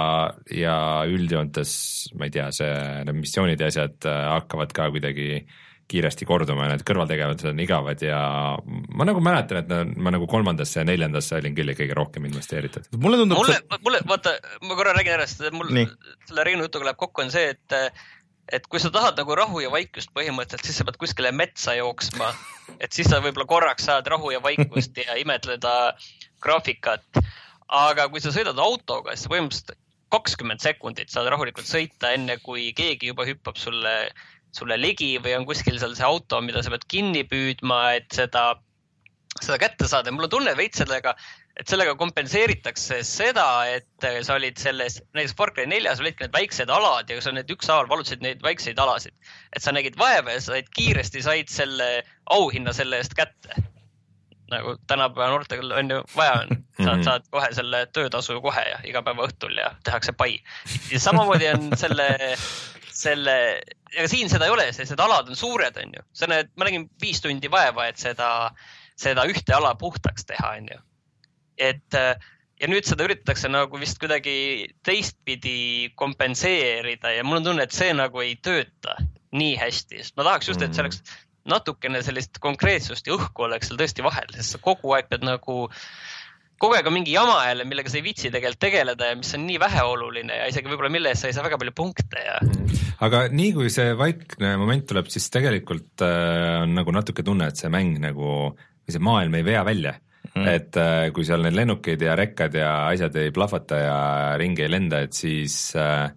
ja üldjoontes, ma ei tea, see, need missioonid ja asjad hakkavad ka kuidagi kiiresti korduma ja need kõrvaltegevused on igavad ja ma nagu mäletan, et ma nagu kolmandasse ja neljandasse olin küll kõige rohkem investeeritud. Mulle tundub mulle, see... mulle, vaata, ma korra räägin ära, sest mul Nii. selle Reinu jutuga läheb kokku on see, et et kui sa tahad nagu rahu ja vaikust põhimõtteliselt, siis sa pead kuskile metsa jooksma, et siis sa võib-olla korraks saad rahu ja vaikust ja imetleda graafikat, aga kui sa sõidad autoga, siis sa põhimõtteliselt kakskümmend sekundit saad rahulikult sõita, enne kui keegi juba hüppab sulle sulle ligi või on kuskil seal see auto, mida sa pead kinni püüdma, et seda, seda kätte saada. Mul on tunne veits sellega, et sellega kompenseeritakse seda, et sa olid selles, näiteks Far Cry neljas olidki need väiksed alad ja sa need ükshaaval valutasid neid väikseid alasid. Et sa nägid vaeva ja said kiiresti said selle auhinna selle eest kätte. Nagu tänapäeva noortel on ju vaja on. Saad, saad kohe selle töötasu kohe ja iga päeva õhtul ja tehakse pai. Ja samamoodi on selle, selle ja siin seda ei ole, sest need alad on suured, on ju. See on, ma nägin viis tundi vaeva, et seda, seda ühte ala puhtaks teha, on ju. Et, ja nüüd seda üritatakse nagu vist kuidagi teistpidi kompenseerida ja mul on tunne, et see nagu ei tööta nii hästi. Ma tahaks just, et see oleks natukene sellist konkreetsust ja õhku oleks seal tõesti vahel, sest sa kogu aeg pead nagu kogu aeg on mingi jama jälle, millega sa ei vitsi tegelikult tegeleda ja mis on nii väheoluline ja isegi võib-olla mille eest sa ei saa väga palju punkte. Ja... Aga nii kui see vaikne moment tuleb, siis tegelikult äh, on nagu natuke tunne, et see mäng nagu, või see maailm ei vea välja. Mm. Et äh, kui seal need lennukid ja rekkad ja asjad ei plahvata ja ringi ei lenda, et siis äh,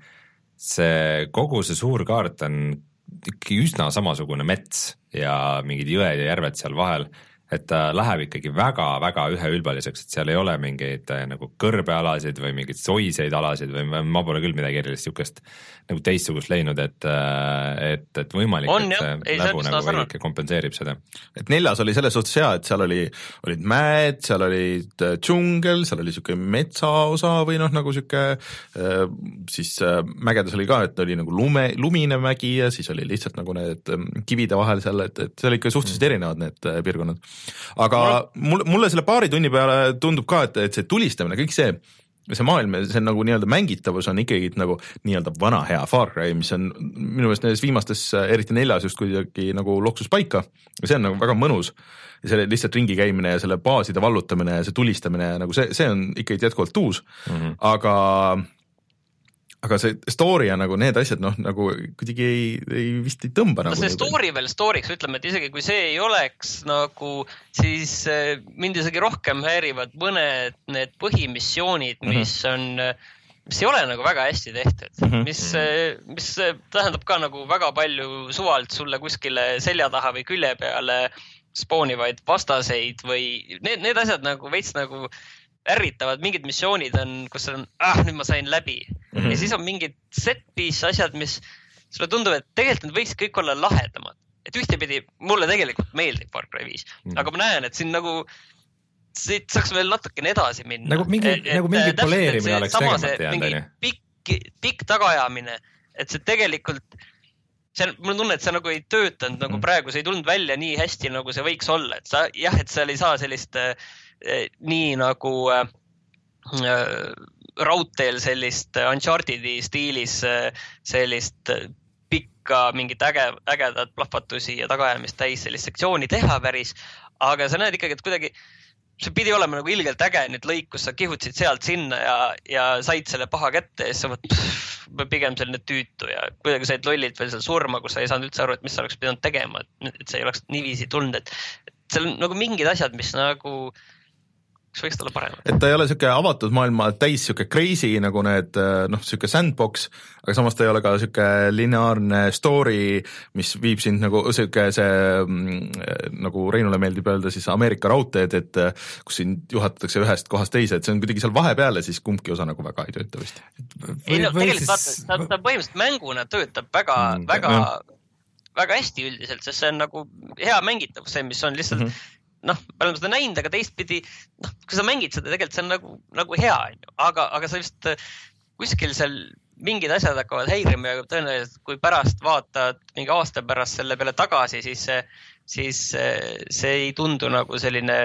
see kogu see suur kaart on ikkagi üsna samasugune mets ja mingid jõed ja järved seal vahel, et ta läheb ikkagi väga-väga üheülbaliseks, et seal ei ole mingeid nagu kõrbealasid või mingeid soiseid alasid või ma pole küll midagi erilist niisugust nagu teistsugust leidnud, et, et, et võimalik, on, et see ei, läbu nagu veidike kompenseerib seda. Et neljas oli selles suhtes hea, et seal oli, olid mäed, seal olid džungel, seal oli siuke metsaosa või noh, nagu siuke siis mägedes oli ka, et oli nagu lume, lumine mägi ja siis oli lihtsalt nagu need kivide vahel seal, et, et see oli ikka suhteliselt erinevad need piirkonnad. Aga mulle, mulle selle paari tunni peale tundub ka, et, et see tulistamine, kõik see, see maailm, see on nagu nii-öelda mängitavus on ikkagi nagu nii-öelda vana hea Far Cry, mis on minu meelest nendes viimastes, eriti neljas just kuidagi nagu loksus paika ja see on nagu väga mõnus ja selle lihtsalt ringi käimine ja selle baaside vallutamine ja see tulistamine, nagu see, see on ikkagi jätkuvalt uus, mm-hmm. aga aga see story ja nagu need asjad, noh, nagu kuidagi ei, ei vist ei tõmba no, nagu. See story veel storyks, ütleme, et isegi kui see ei oleks nagu, siis mind isegi rohkem häirivad mõned need põhimissioonid, mis on, mis ei ole nagu väga hästi tehtud, mm-hmm. mis, mis tähendab ka nagu väga palju suvalt sulle kuskile selja taha või külje peale spoonivaid vastaseid või need, need asjad nagu veits nagu ärritavad, mingid missioonid on, kus on, ah, nüüd ma sain läbi. Mm-hmm. Ja siis on mingid set-piece asjad, mis sulle tundub, et tegelikult need võiks kõik olla lahedamad. Et ühtepidi mulle tegelikult meeldib Far Cry viis, mm-hmm. aga ma näen, et siin nagu siit saaks veel natukene edasi minna. Nagu mingi, et, nagu mingi poleerimine oleks tegemata jäänud. Pikk, pikk tagaajamine, et see tegelikult, see on, mul tunne, et see nagu ei töötanud, nagu mm-hmm. praegu see ei tulnud välja nii hästi, nagu see võiks olla. Et sa, jah, et seal ei saa sellist nii nagu äh, raudteel sellist Uncharted'i stiilis äh, sellist pikka mingit äge, ägedat plahvatusi ja tagaajamist täis sellist sektsiooni teha päris, aga sa näed ikkagi, et kuidagi see pidi olema nagu ilgelt äge nüüd lõik, kus sa kihutsid sealt sinna ja, ja said selle paha kätte ja siis sa võt pigem selline tüütu ja kuidagi said lollilt veel seal surma, kus sa ei saanud üldse aru, et mis sa oleks pidanud tegema, et see ei oleks niiviisi tulnud, et, et seal on nagu mingid asjad, mis nagu kas võiks olla parem. Et ta ei ole siuke avatud maailma täis siuke crazy nagu need, noh, siuke sandbox, aga samas ta ei ole ka siuke lineaarne story, mis viib sind nagu siuke see, nagu Reinule meeldib öelda siis Ameerika raudteed, et kus sind juhatatakse ühest kohast teise, et see on kuidagi seal vahepeal ja siis kumbki osa nagu väga ei tööta vist. Ei no tegelikult vaata, ta, ta põhimõtteliselt mänguna töötab väga, mm, väga, väga hästi üldiselt, sest see on nagu hea mängitav, see, mis on lihtsalt mm-hmm. noh, me oleme seda näinud, aga teistpidi, noh, kui sa mängid seda, tegelikult see on nagu, nagu hea, aga, aga sa just kuskil seal mingid asjad hakkavad häirima ja tõenäoliselt, kui pärast vaatad mingi aasta pärast selle peale tagasi, siis, siis see ei tundu nagu selline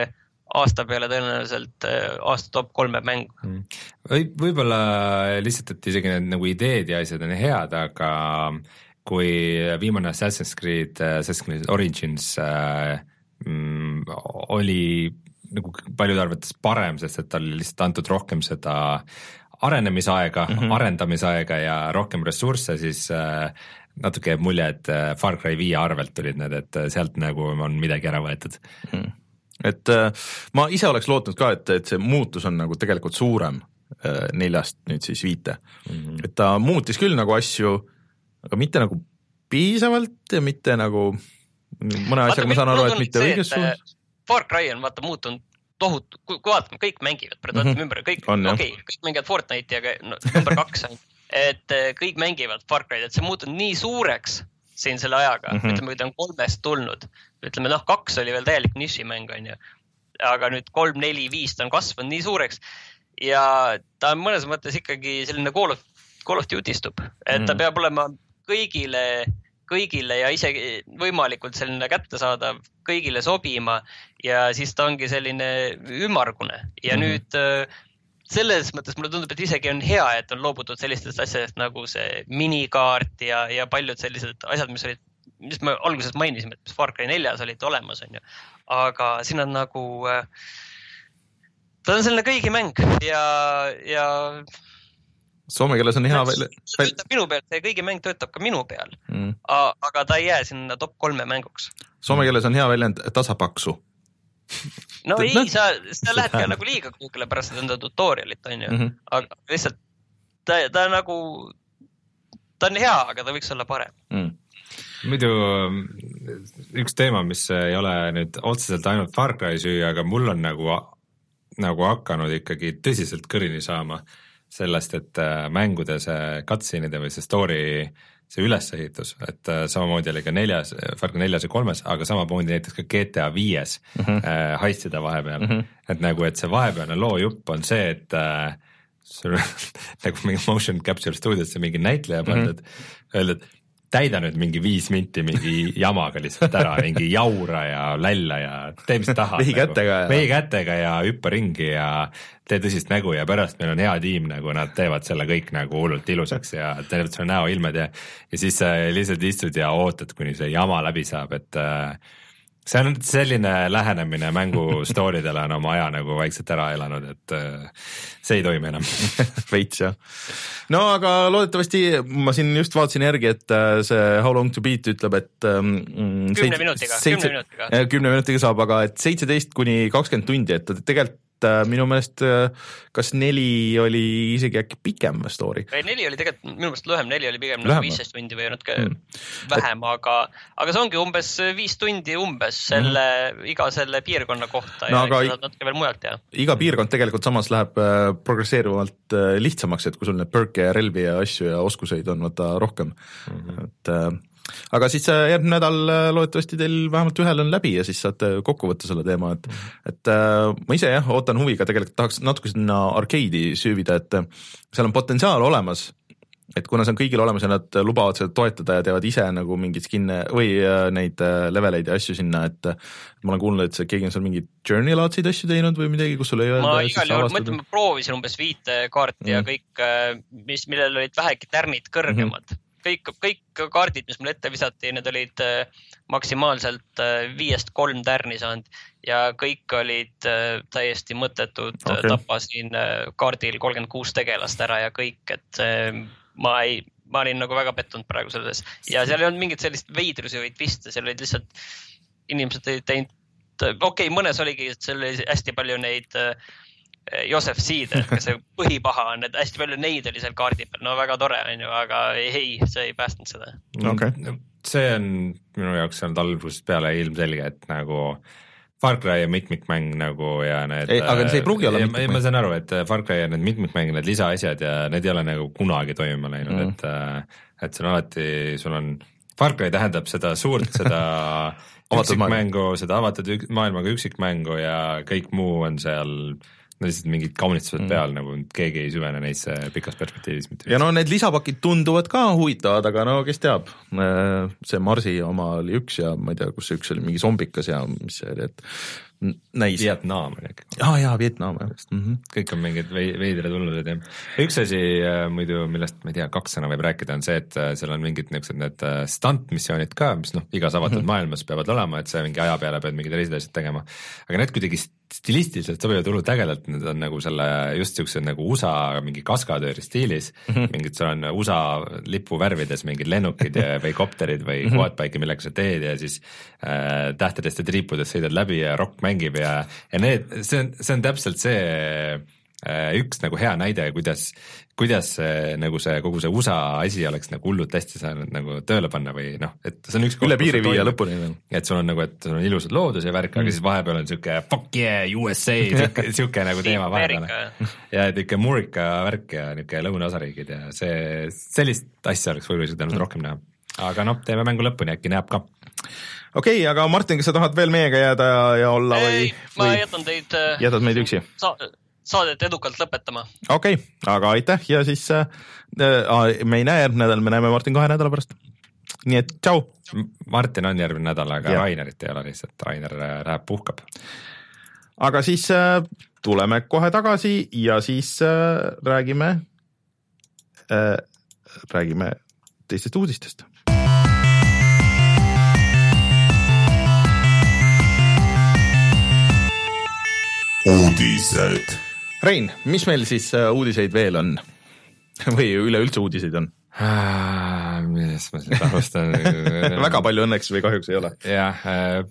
aasta peale tõenäoliselt aasta top kolme mäng. Või, võib-olla lihtsalt, et isegi need nagu ideed ja asjad on head, aga kui viimane Assassin's Creed, Assassin's Creed Origins äh, mm, oli nagu paljude arvates parem, sest et tal oli lihtsalt antud rohkem seda arenemisaega mm, -hmm. arendamisaega ja rohkem ressursse, siis äh, natuke jääb mulje, et Far Cry viie arvelt tulid need, et sealt nagu on midagi ära võetud mm. -hmm. Et äh, ma ise oleks lootnud ka, et, et see muutus on nagu tegelikult suurem äh, neljast nüüd siis viite mm. -hmm. Et ta muutis küll nagu asju, aga mitte nagu piisavalt ja mitte nagu mõne asjaga ma saan aru, et mitte õiges suunas. Far Cry on vaata muutunud tohutu, kui vaatame, kõik mängivad, vaatame mm-hmm. ümber, kõik, okei, okay, kõik mängivad Fortnite'i, aga no, number kaks on, et kõik mängivad Far Cry'd, et see muutunud nii suureks siin selle ajaga, mm-hmm. ütleme, kui ta on kolmest tulnud, ütleme, noh, kaks oli veel täielik nišimäng, on ju, aga nüüd kolm, neli, viis ta on kasvanud nii suureks ja ta on mõnes mõttes ikkagi selline Call of, Call of Duty stub, et ta mm-hmm. peab olema kõigile kõigile ja isegi võimalikult selline kättesaadav, kõigile sobima ja siis ta ongi selline ümmargune ja mm-hmm. nüüd selles mõttes mulle tundub, et isegi on hea, et on loobutud sellistest asjadest nagu see minikaart ja, ja paljud sellised asjad, mis olid, mis me alguses mainisime, et mis Far Cry neljas olid olemas, on ju. Aga siin on nagu, ta on selline kõigi mäng ja, ja soome keeles on hea välja. See töötab minu peal, see kõigi mäng töötab ka minu peal, mm. aga ta ei jää sinna top kolme mänguks. Soome keeles on hea väljend tasapaksu. No ei, no, sa, sa lähed ka nagu liiga kuhkele pärast enda tutorialit, on ju. Mm-hmm. Aga lihtsalt ta, ta nagu, ta on hea, aga ta võiks olla parem. Mm. Muidu üks teema, mis ei ole nüüd otseselt ainult Far Cry süü, aga mul on nagu, nagu hakanud ikkagi tõsiselt kõrini saama sellest, et mängude see cutscene'ide või see story, see ülesehitus, et samamoodi oli ka neljas, Far Cry neljas ja kolmes, aga samamoodi näiteks ka G T A viies mm-hmm. äh, haistida vahepeal mm, -hmm. et nagu, et see vahepealne loojupp on see, et äh, sul nagu mingi motion capture stuudiosse mingi näitleja pandud mm, -hmm. öeldud, täida nüüd mingi viis minti mingi jamaga lihtsalt ära, mingi jaura ja lälla ja tee mis tahad. Vehi kättega nagu, ja. Vehi kättega ja hüppa ringi ja tee tõsist nägu ja pärast meil on hea tiim, nagu nad teevad selle kõik nagu hullult ilusaks ja teevad selle näoilmed ja, ja siis lihtsalt istud ja ootad, kuni see jama läbi saab, et äh, see on selline lähenemine mängu story'dele on oma aja nagu vaikselt ära elanud, et äh, see ei toimi enam. Veits jah. No aga loodetavasti ma siin just vaatasin järgi, et see How Long to Beat ütleb, et mm, kümne minutiga, seitse, kümne minutiga. Kümne minutiga saab, aga et seitseteist kuni kakskümmend tundi, et tegelikult minu meelest kas neli oli isegi äkki pikem story. Neli oli tegelikult minu meelest lühem, neli oli pigem nagu viisteist tundi või natuke mm. vähem, aga, aga see ongi umbes viis tundi umbes selle, mm. iga selle piirkonna kohta no, ja saad natuke veel mujalt teha. Iga piirkond tegelikult samas läheb progresseeruvalt lihtsamaks, et kui sul need perke ja relvi ja asju ja oskuseid on vaata rohkem, mm-hmm. et aga siis järgmine nädal loodetavasti teil vähemalt ühel on läbi ja siis saate kokku võtta selle teema, et, et ma ise jah, ootan huviga, tegelikult tahaks natuke sinna arcade'i süüvida, et seal on potentsiaal olemas, et kuna see on kõigil olemas ja nad lubavad seda toetada ja teevad ise nagu mingid skinne või neid leveleid ja asju sinna, et ma olen kuulnud, et see keegi on seal mingid journey-laadseid asju teinud või midagi, kus sul ei öelda. Ma igal juhul, ma ütlen, ma proovisin umbes viite kaarti mm. ja kõik, mis, millel olid vähegi tärnid kõrgemad. Mm-hmm. Kõik, kõik kaardid, mis mul ette visati, need olid maksimaalselt viiest kolm tärni saanud ja kõik olid täiesti mõttetud, okay. Tapasin kaardil kolmkümmend kuus tegelast ära ja kõik, et ma ei, ma olin nagu väga pettunud praegu selles ja seal ei olnud mingit sellist veidrusi või twiste, seal olid lihtsalt inimesed ei teinud, okei, okay, mõnes oligi, et seal oli hästi palju neid Joseph Seed, kes see põhipaha on, et hästi palju neid oli seal kaardi peal, no väga tore on ju, aga ei, see ei päästnud seda. Okay. See on minu jaoks on algusest peale ilmselge, et nagu Far Cry ja mitmikmäng nagu ja need ei, aga see ei pruugi olla mitmikmäng. Ma saan aru, et Far Cry ja need mitmikmäng, need lisaasjad ja need ei ole nagu kunagi toimima läinud, mm. et, et see on alati, sul on, Far Cry tähendab seda suurt, seda üksikmängu, seda avatud maailmaga üksikmängu ja kõik muu on seal no lihtsalt mingid kaunistused mm. peal, nagu keegi ei süvene neisse pikas perspektiivis. Ja no need lisapakid tunduvad ka huvitavad, aga no kes teab, see Marsi oma oli üks ja ma ei tea, kus see üks oli, mingi zombikas ja mis see oli, et näis. Vietnam oli äkki. Aa jaa, Vietnam, jah. Mm-hmm. Kõik on mingid veidre tullused ja üks asi muidu, millest ma ei tea, kaks sõna võib rääkida, on see, et seal on mingid niisugused need stunt-missioonid ka, mis noh, igas avatud mm-hmm. maailmas peavad olema, et see mingi aja peale pead mingid teised asjad tegema, aga need kuidagi stilistiliselt sobivad hullult ägedalt, need on nagu selle just niisugused nagu U S A mingi kaskadööri stiilis mm-hmm. mingid, seal on U S A lipu värvides mingid lennukid ja, või kopterid või mm-hmm. quadbike'i, millega sa teed ja siis äh, tähtedest ja triipudest sõidad läbi ja rock mängib ja, ja need, see on, see on täpselt see äh, üks nagu hea näide, kuidas kuidas see, nagu see, kogu see U S A asi oleks nagu hullult hästi saanud nagu tööle panna või noh, et see on üks üle piiri viia lõpuni. Et sul on nagu, et sul on ilusad loodus ja värk, mm. aga siis vahepeal on siuke fuck yeah, U S A, siuke, siuke nagu teema vahepeal. Ja niuke Murika värk ja niuke lõunaosariigid ja see, sellist asja oleks võinud mm. rohkem näha. Aga noh, teeme mängu lõpuni, äkki näeb ka. Okei, okay, aga Martin, kas sa tahad veel meiega jääda ja, ja olla ei, või? Ma või jätan teid... Jätad meid üksi? Sa... saadet edukalt lõpetama. Okei, okay, aga aitäh ja siis äh, me ei näe järgmine nädal, me näeme Martin kahe nädala pärast. Nii et tšau. Martin on järgmine nädal, aga ja. Rainerit ei ole lihtsalt, Rainer läheb puhkab. Aga siis äh, tuleme kohe tagasi ja siis äh, räägime äh, räägime teistest uudistest. Uudised. Rein, mis meil siis uudiseid veel on? Või üleüldse uudiseid on? Millest ma siin alustan? Väga palju õnneks või kahjuks ei ole. Jah,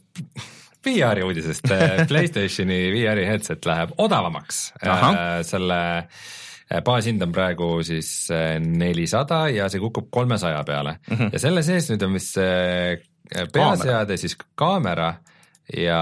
V R-i uudisest. PlayStationi V R-i headset läheb odavamaks. Aha. Selle baashind on praegu siis nelisada ja see kukub kolmesaja peale. Mm-hmm. Ja selle sees nüüd on vist peaseade, siis kaamera ja...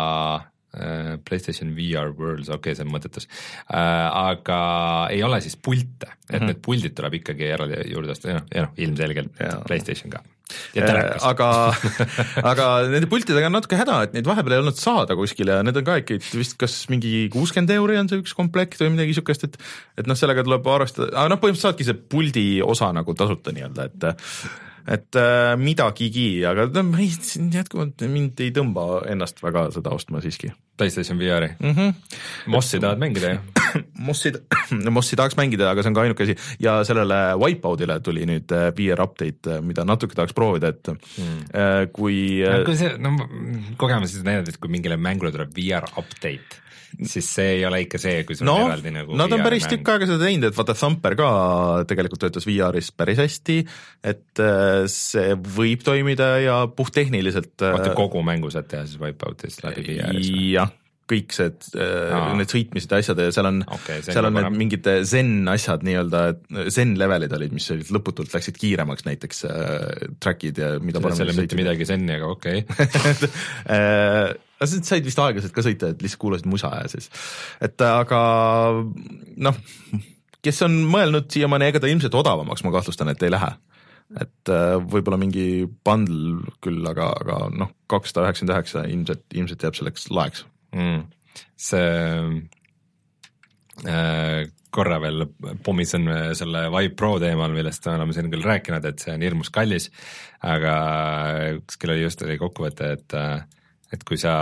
PlayStation V R Worlds, okei okay,, see on mõttetus, äh, aga ei ole siis pilte, et mm-hmm. need puldid tuleb ikkagi eraldi juurde osta, ja noh, ilmselgelt ja. PlayStation ka. Äh, aga, aga nende pultidega on natuke häda, et neid vahepeal ei olnud saada kuskile ja need on ka ikka vist kas mingi kuuskümmend euri on see üks komplekt või midagi sükest, et, et noh, sellega tuleb arvestada, aga noh, põhimõtteliselt saadki see puldi osa nagu tasuta nii-öelda, et et äh, midagigi, aga ma ei, jätkuvalt mind ei tõmba ennast väga seda ostma siiski. PlayStation V R-i mm-hmm. Mossi tahad mängida ju? Mossi, Mossi tahaks mängida, aga see on ka ainuke asi ja sellele Wipeoutile tuli nüüd V R update, mida natuke tahaks proovida, et mm. kui no, kui see, no kogemus siis näidanud, et kui mingile mängule tuleb V R update siis see ei ole ikka see, kui sul no, on eraldi nagu nad on päris tükk aega seda teinud, et vaata Thumper ka tegelikult töötas V R-is päris hästi, et see võib toimida ja puhttehniliselt vaata kogu mängu saad teha siis Wipeoutist läbi V R-is jah, kõik see, Aa. need sõitmised ja asjad ja seal on, okay, seal on need mingid zen asjad nii-öelda, zen levelid olid, mis olid lõputult läksid kiiremaks näiteks äh, trackid ja mida parem seal ei ole mitte midagi zenni, aga okei okay. Aga sa said vist aeglaselt ka sõita, et lihtsalt kuulasid musa ja siis, et aga noh, kes on mõelnud siiamaani, ega ta ilmselt odavamaks, ma kahtlustan, et ei lähe. Et võib-olla mingi bundle küll, aga, aga noh, kakssada üheksakümmend üheksa ilmselt, ilmselt jääb selleks laeks. Mm. See äh, korra veel pommitsen selle Vive Pro teemal, millest oleme siin küll rääkinud, et see on hirmus kallis, aga kuskil oli just oli kokkuvõte, et et kui sa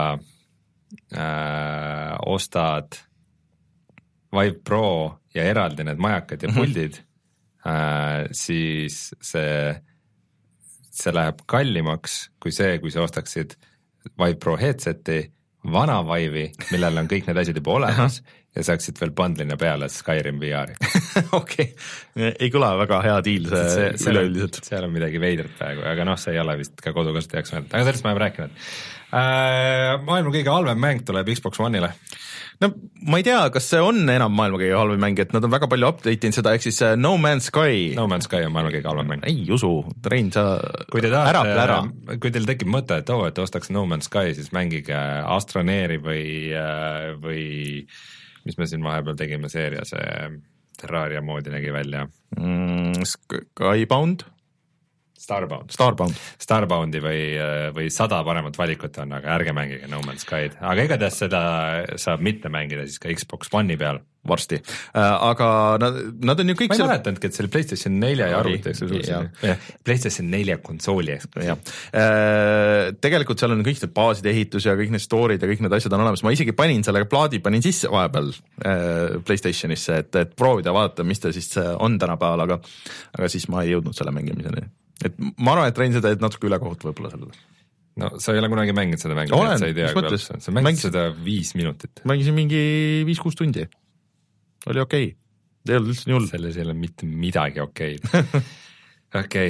äh, ostad Vive Pro ja eraldi need majakad ja puldid, äh, siis see, see läheb kallimaks kui see, kui sa ostaksid Vive Pro headseti, vana Vive'i, millel on kõik need asjad juba olemas ja saaksid veel bundlina peale Skyrim V R-i. Okei, ei kõla väga hea deal see, see, see üleüldiselt. Seal on midagi veidrat praegu, aga noh, see ei ole vist ka kodukasutajaks mõelda, aga sellest ma ei rääkinud. Äh, maailma kõige halvem mäng tuleb Xbox One'ile. No ma ei tea, kas see on enam maailma kõige halvem mäng, et nad on väga palju update'inud seda, ehk siis No Man's Sky. No Man's Sky on maailma kõige halvem mäng. Ei usu, Rein, sa kui te tahate, ära plära. Kui teil tekib mõte, et oo, oh, et ostaks No Man's Sky, siis mängige Astroneeri või, või mis me siin vahepeal tegime seeria, see Terraria moodi nägi välja mm,. Skybound? Starbound. Starbound. Starboundi või, või sada paremat valikut on, aga ärge mängige No Man's Sky'd, aga igatahes seda saab mitte mängida siis ka Xbox One'i peal. Varsti, aga nad, nad on ju kõik ma ei seal... mäletanudki, et see oli PlayStation nelja ja arvuti, PlayStation nelja konsooli eks. Tegelikult seal on kõik need baaside ehitus ja kõik need story'd ja kõik need asjad on olemas, ma isegi panin selle plaadi, panin sisse vahepeal PlayStationisse, et, et proovida vaadata, mis ta siis on tänapäeval, aga, aga siis ma ei jõudnud selle mängimiseni. Et ma arvan, et Rein seda natuke ülekohut võib-olla selle. No sa ei ole kunagi mänginud seda mängu, olen, sa ei tea, kuidas sa mängid Mängis... seda viis minutit. Mängisin mingi viis-kuus tundi. Oli okei okay., ei olnud üldse nii hull. Selles ei ole mitte midagi okei. Okei,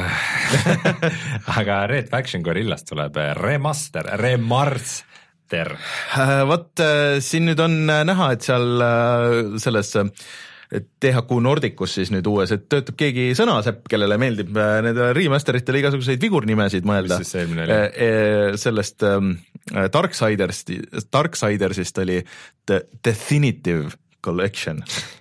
aga Red Faction Gorillast tuleb remaster, remarster. Vot siin nüüd on näha, et seal selles T H Q Nordicus siis nüüd uues, et töötab keegi sõnasepp, kellele meeldib need remasteritele igasuguseid vigurnimesid mõelda. Mis siis eelmine oli? Sellest Darksiders, Darksidersist oli The Definitive Collection.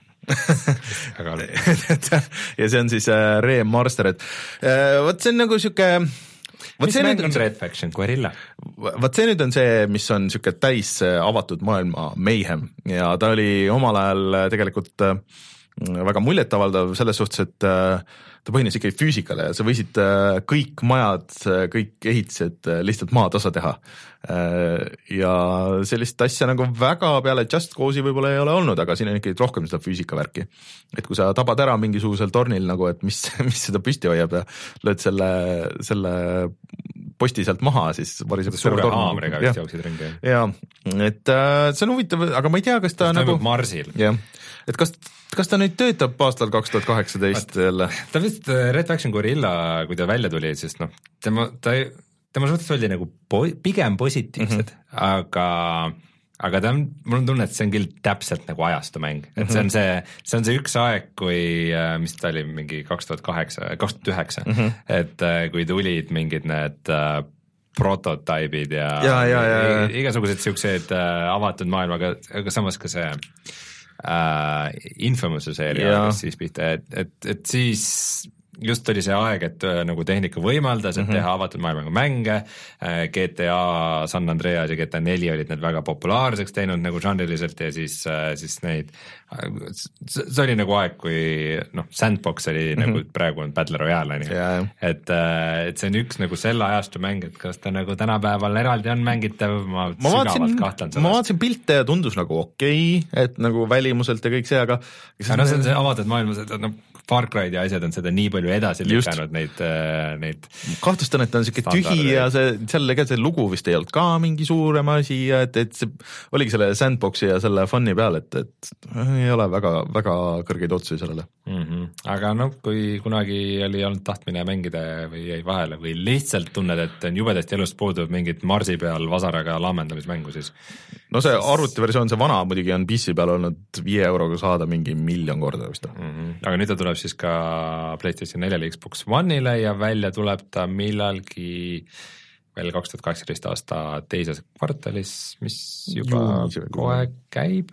ja see on siis äh, remaster, et äh, võt see on nagu siuke mis mäng on Red Faction, Guerrilla? Võt see nüüd on see, mis on siuke täis avatud maailma mayhem ja ta oli omal ajal tegelikult äh, väga muljetavaldav selles suhtes, et äh, ta põhines ikkagi füüsikale ja sa võisid äh, kõik majad, kõik ehitised äh, lihtsalt maatasa teha. Äh, ja sellist asja nagu väga peale Just Cause'i võib-olla ei ole olnud, aga siin on ikkagi rohkem seda füüsikavärki. Et kui sa tabad ära mingisugusel tornil nagu, et mis, mis seda püsti hoiab ja lööd selle, selle posti sealt maha, siis variseb suure haamriga vist jooksid ringi. Ja, et äh, see on huvitav, aga ma ei tea, kas ta kas nagu... Marsil. jah, et kas Kas ta nüüd töötab aastal kaks tuhat kaheksateist jälle? Ta vist Red Faction Gorilla, kui ta välja tuli, siis noh, tema, ta, tema suhtes oli nagu po, pigem positiivsed, mm -hmm. aga, aga ta on, mul on tunne, et see on küll täpselt nagu ajastumäng, et see on see, see on see üks aeg, kui, mis ta oli, mingi kaks tuhat kaheksa, kaks tuhat üheksa, et kui tulid mingid need prototüübid ja, ja, ja, ja, ja. igasugused siuksed avatud maailmaga, aga samas ka see Uh, Infamouse seeria, mis siis pihta, et, et, et siis just oli see aeg, et uh, nagu tehnika võimaldas, et mm -hmm. teha avatud maailmaga mänge, uh, G T A San Andreas ja G T A neli olid need väga populaarseks teinud nagu žanriliselt ja siis, uh, siis neid, uh, see oli nagu aeg, kui noh, Sandbox oli mm -hmm. nagu praegu on Battle Royale, yeah. et, uh, et see on üks nagu selle ajastu mäng, et kas ta nagu tänapäeval eraldi on mängitav, ma, ma sügavalt kahtlen sellest. Ma vaatasin pilte ja tundus nagu okei okay,, et nagu välimuselt ja kõik see, aga ja no see on see avatud maailmas, et no Far Cry'd ja asjad on seda nii palju edasi lükanud neid, neid kahtlustan, et on siuke tühi ja see, seal ega see lugu vist ei olnud ka mingi suurem asi ja et, et see oligi selle Sandboxi ja selle fun'i peal, et, et ei ole väga, väga kõrgeid otsusi sellele. Mm -hmm. Aga noh, kui kunagi oli olnud tahtmine mängida või jäi vahele või lihtsalt tunned, et on jubedasti elust puudub mingit Marsi peal vasaraga laamendamismängu, siis no see arvutiversioon, see vana muidugi on P C peal olnud viie euroga saada mingi miljon korda vist. Mm -hmm. Aga nüüd ta tuleb siis ka PlayStation neljale, Xbox One'ile ja välja tuleb ta millalgi veel kaks tuhat kaheksateist aasta teises kvartalis, mis juba Juuni, kohe käib.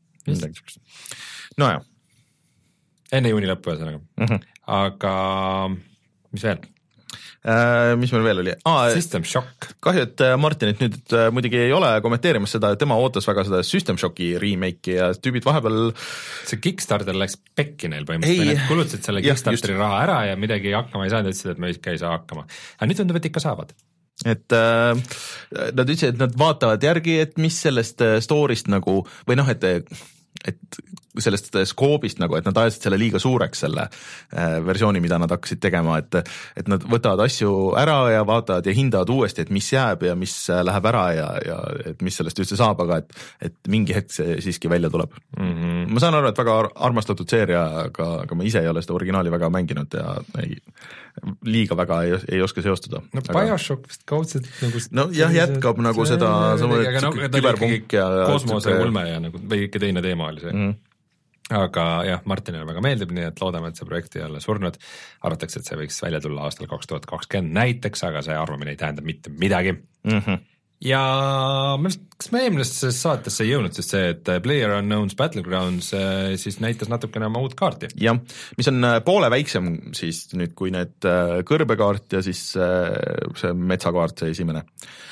No jah. Enne juuni lõppu ühesõnaga mm. -hmm. Aga mis veel? Äh, mis meil veel oli? Ah, System Shock. Kahju, et Martinit nüüd et muidugi ei ole kommenteerimas seda, et tema ootas väga seda System Shocki remake'i ja tüübid vahepeal see Kickstarter läks pekki neil põhimõtteliselt, need kulutasid selle Kickstarteri raha ära ja midagi hakkama ei saanud, ütlesid, et me ikka ei saa hakkama. Aga nüüd tundub, et ikka saavad. Et äh, nad ütlesid, et nad vaatavad järgi, et mis sellest story'st nagu või noh, et et sellest skoobist nagu, et nad ajasid selle liiga suureks, selle äh, versiooni, mida nad hakkasid tegema, et et nad võtavad asju ära ja vaatavad ja hindavad uuesti, et mis jääb ja mis läheb ära ja, ja et mis sellest üldse saab, aga et, et mingi hetk see siiski välja tuleb. Mm -hmm. Ma saan aru, et väga armastatud seeria, aga, aga ma ise ei ole seda originaali väga mänginud ja ei, liiga väga ei, ei oska seostada. No aga... BioShock vist kaudselt nagu no jah, jätkab see, nagu seda küberpunk ja kosmoseulme ja nagu või ikka teine teema oli see mm. -hmm. Aga jah, Martinile väga meeldib, nii et loodame, et see projekt ei ole surnud. Arvatakse, et see võiks välja tulla aastal kaks tuhat kakskümmend näiteks, aga see arvamine ei tähenda mitte midagi. Mm -hmm. ja kas me eelmisesse saatesse ei jõudnud, sest see, et PlayerUnknown's Battlegrounds siis näitas natukene oma uut kaarti. jah, mis on poole väiksem siis nüüd kui need kõrbekaart ja siis see metsakaart, see esimene.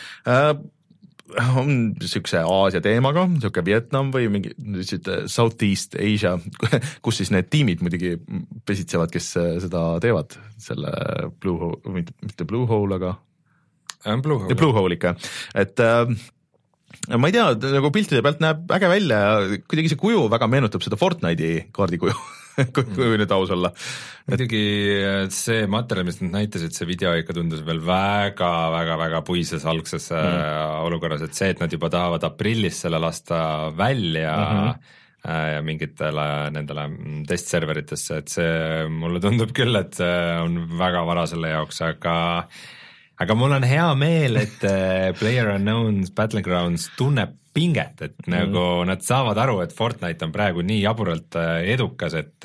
On niisuguse Aasia teemaga, niisugune Vietnam või mingi Southeast Asia, kus siis need tiimid muidugi pesitsevad, kes seda teevad, selle Blue Hole, mitte Blue Hole, aga Blue Hole, Blue Hole ikka, et äh, ma ei tea, nagu piltide pealt näeb äge välja ja kuidagi see kuju väga meenutab seda Fortnite'i kaardikuju, kui nüüd aus olla. muidugi see materjal, mis nad näitasid, see video ikka tundus veel väga-väga-väga puises algses mm. olukorras, et see, et nad juba tahavad aprillis selle lasta välja mm-hmm. ja mingitele nendele testserveritesse, et see mulle tundub küll, et see on väga vara selle jaoks, aga aga mul on hea meel, et PlayerUnknown's Battlegrounds tunneb pinget, et mm. nagu nad saavad aru, et Fortnite on praegu nii jaburalt edukas, et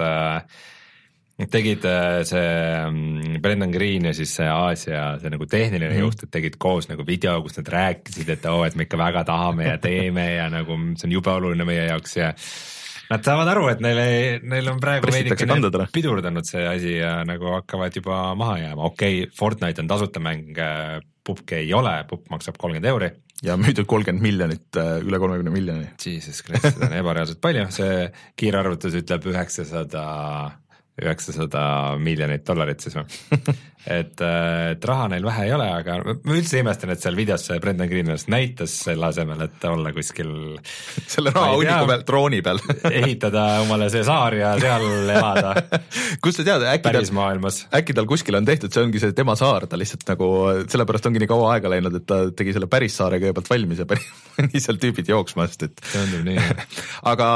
tegid see Brendan Green ja siis see Aasia, see nagu tehniline mm. juht, et tegid koos nagu video, kus nad rääkisid, et oo, et me ikka väga tahame ja teeme ja nagu see on jube oluline meie jaoks ja nad saavad aru, et neil, neil on praegu veidikene pidurdanud see asi ja nagu hakkavad juba maha jääma. Okei, okay, Fortnite on tasuta mäng, pupki ei ole, pupp maksab kolmkümmend euri. Ja müüdud kolmkümmend miljonit, üle kolmekümne miljoni. Jesus Christ, seda on ebareaalselt palju. See kiirarvutus ütleb üheksasada, üheksasada miljonit dollarit siis või. Et, et raha neil vähe ei ole, aga ma üldse imestan, et seal videos Brendan Green näitas selle asemel, et olla kuskil selle raha hunniku peal, drooni peal ehitada omale see saar ja seal elada. Kus sa tead, äkki päris maailmas. Äkki tal kuskil on tehtud, see ongi see tema saar, ta lihtsalt nagu, sellepärast ongi nii kaua aega läinud, et ta tegi selle päris saare kõigepealt valmis ja nii seal tüübid jooksmast, et see on nii. Aga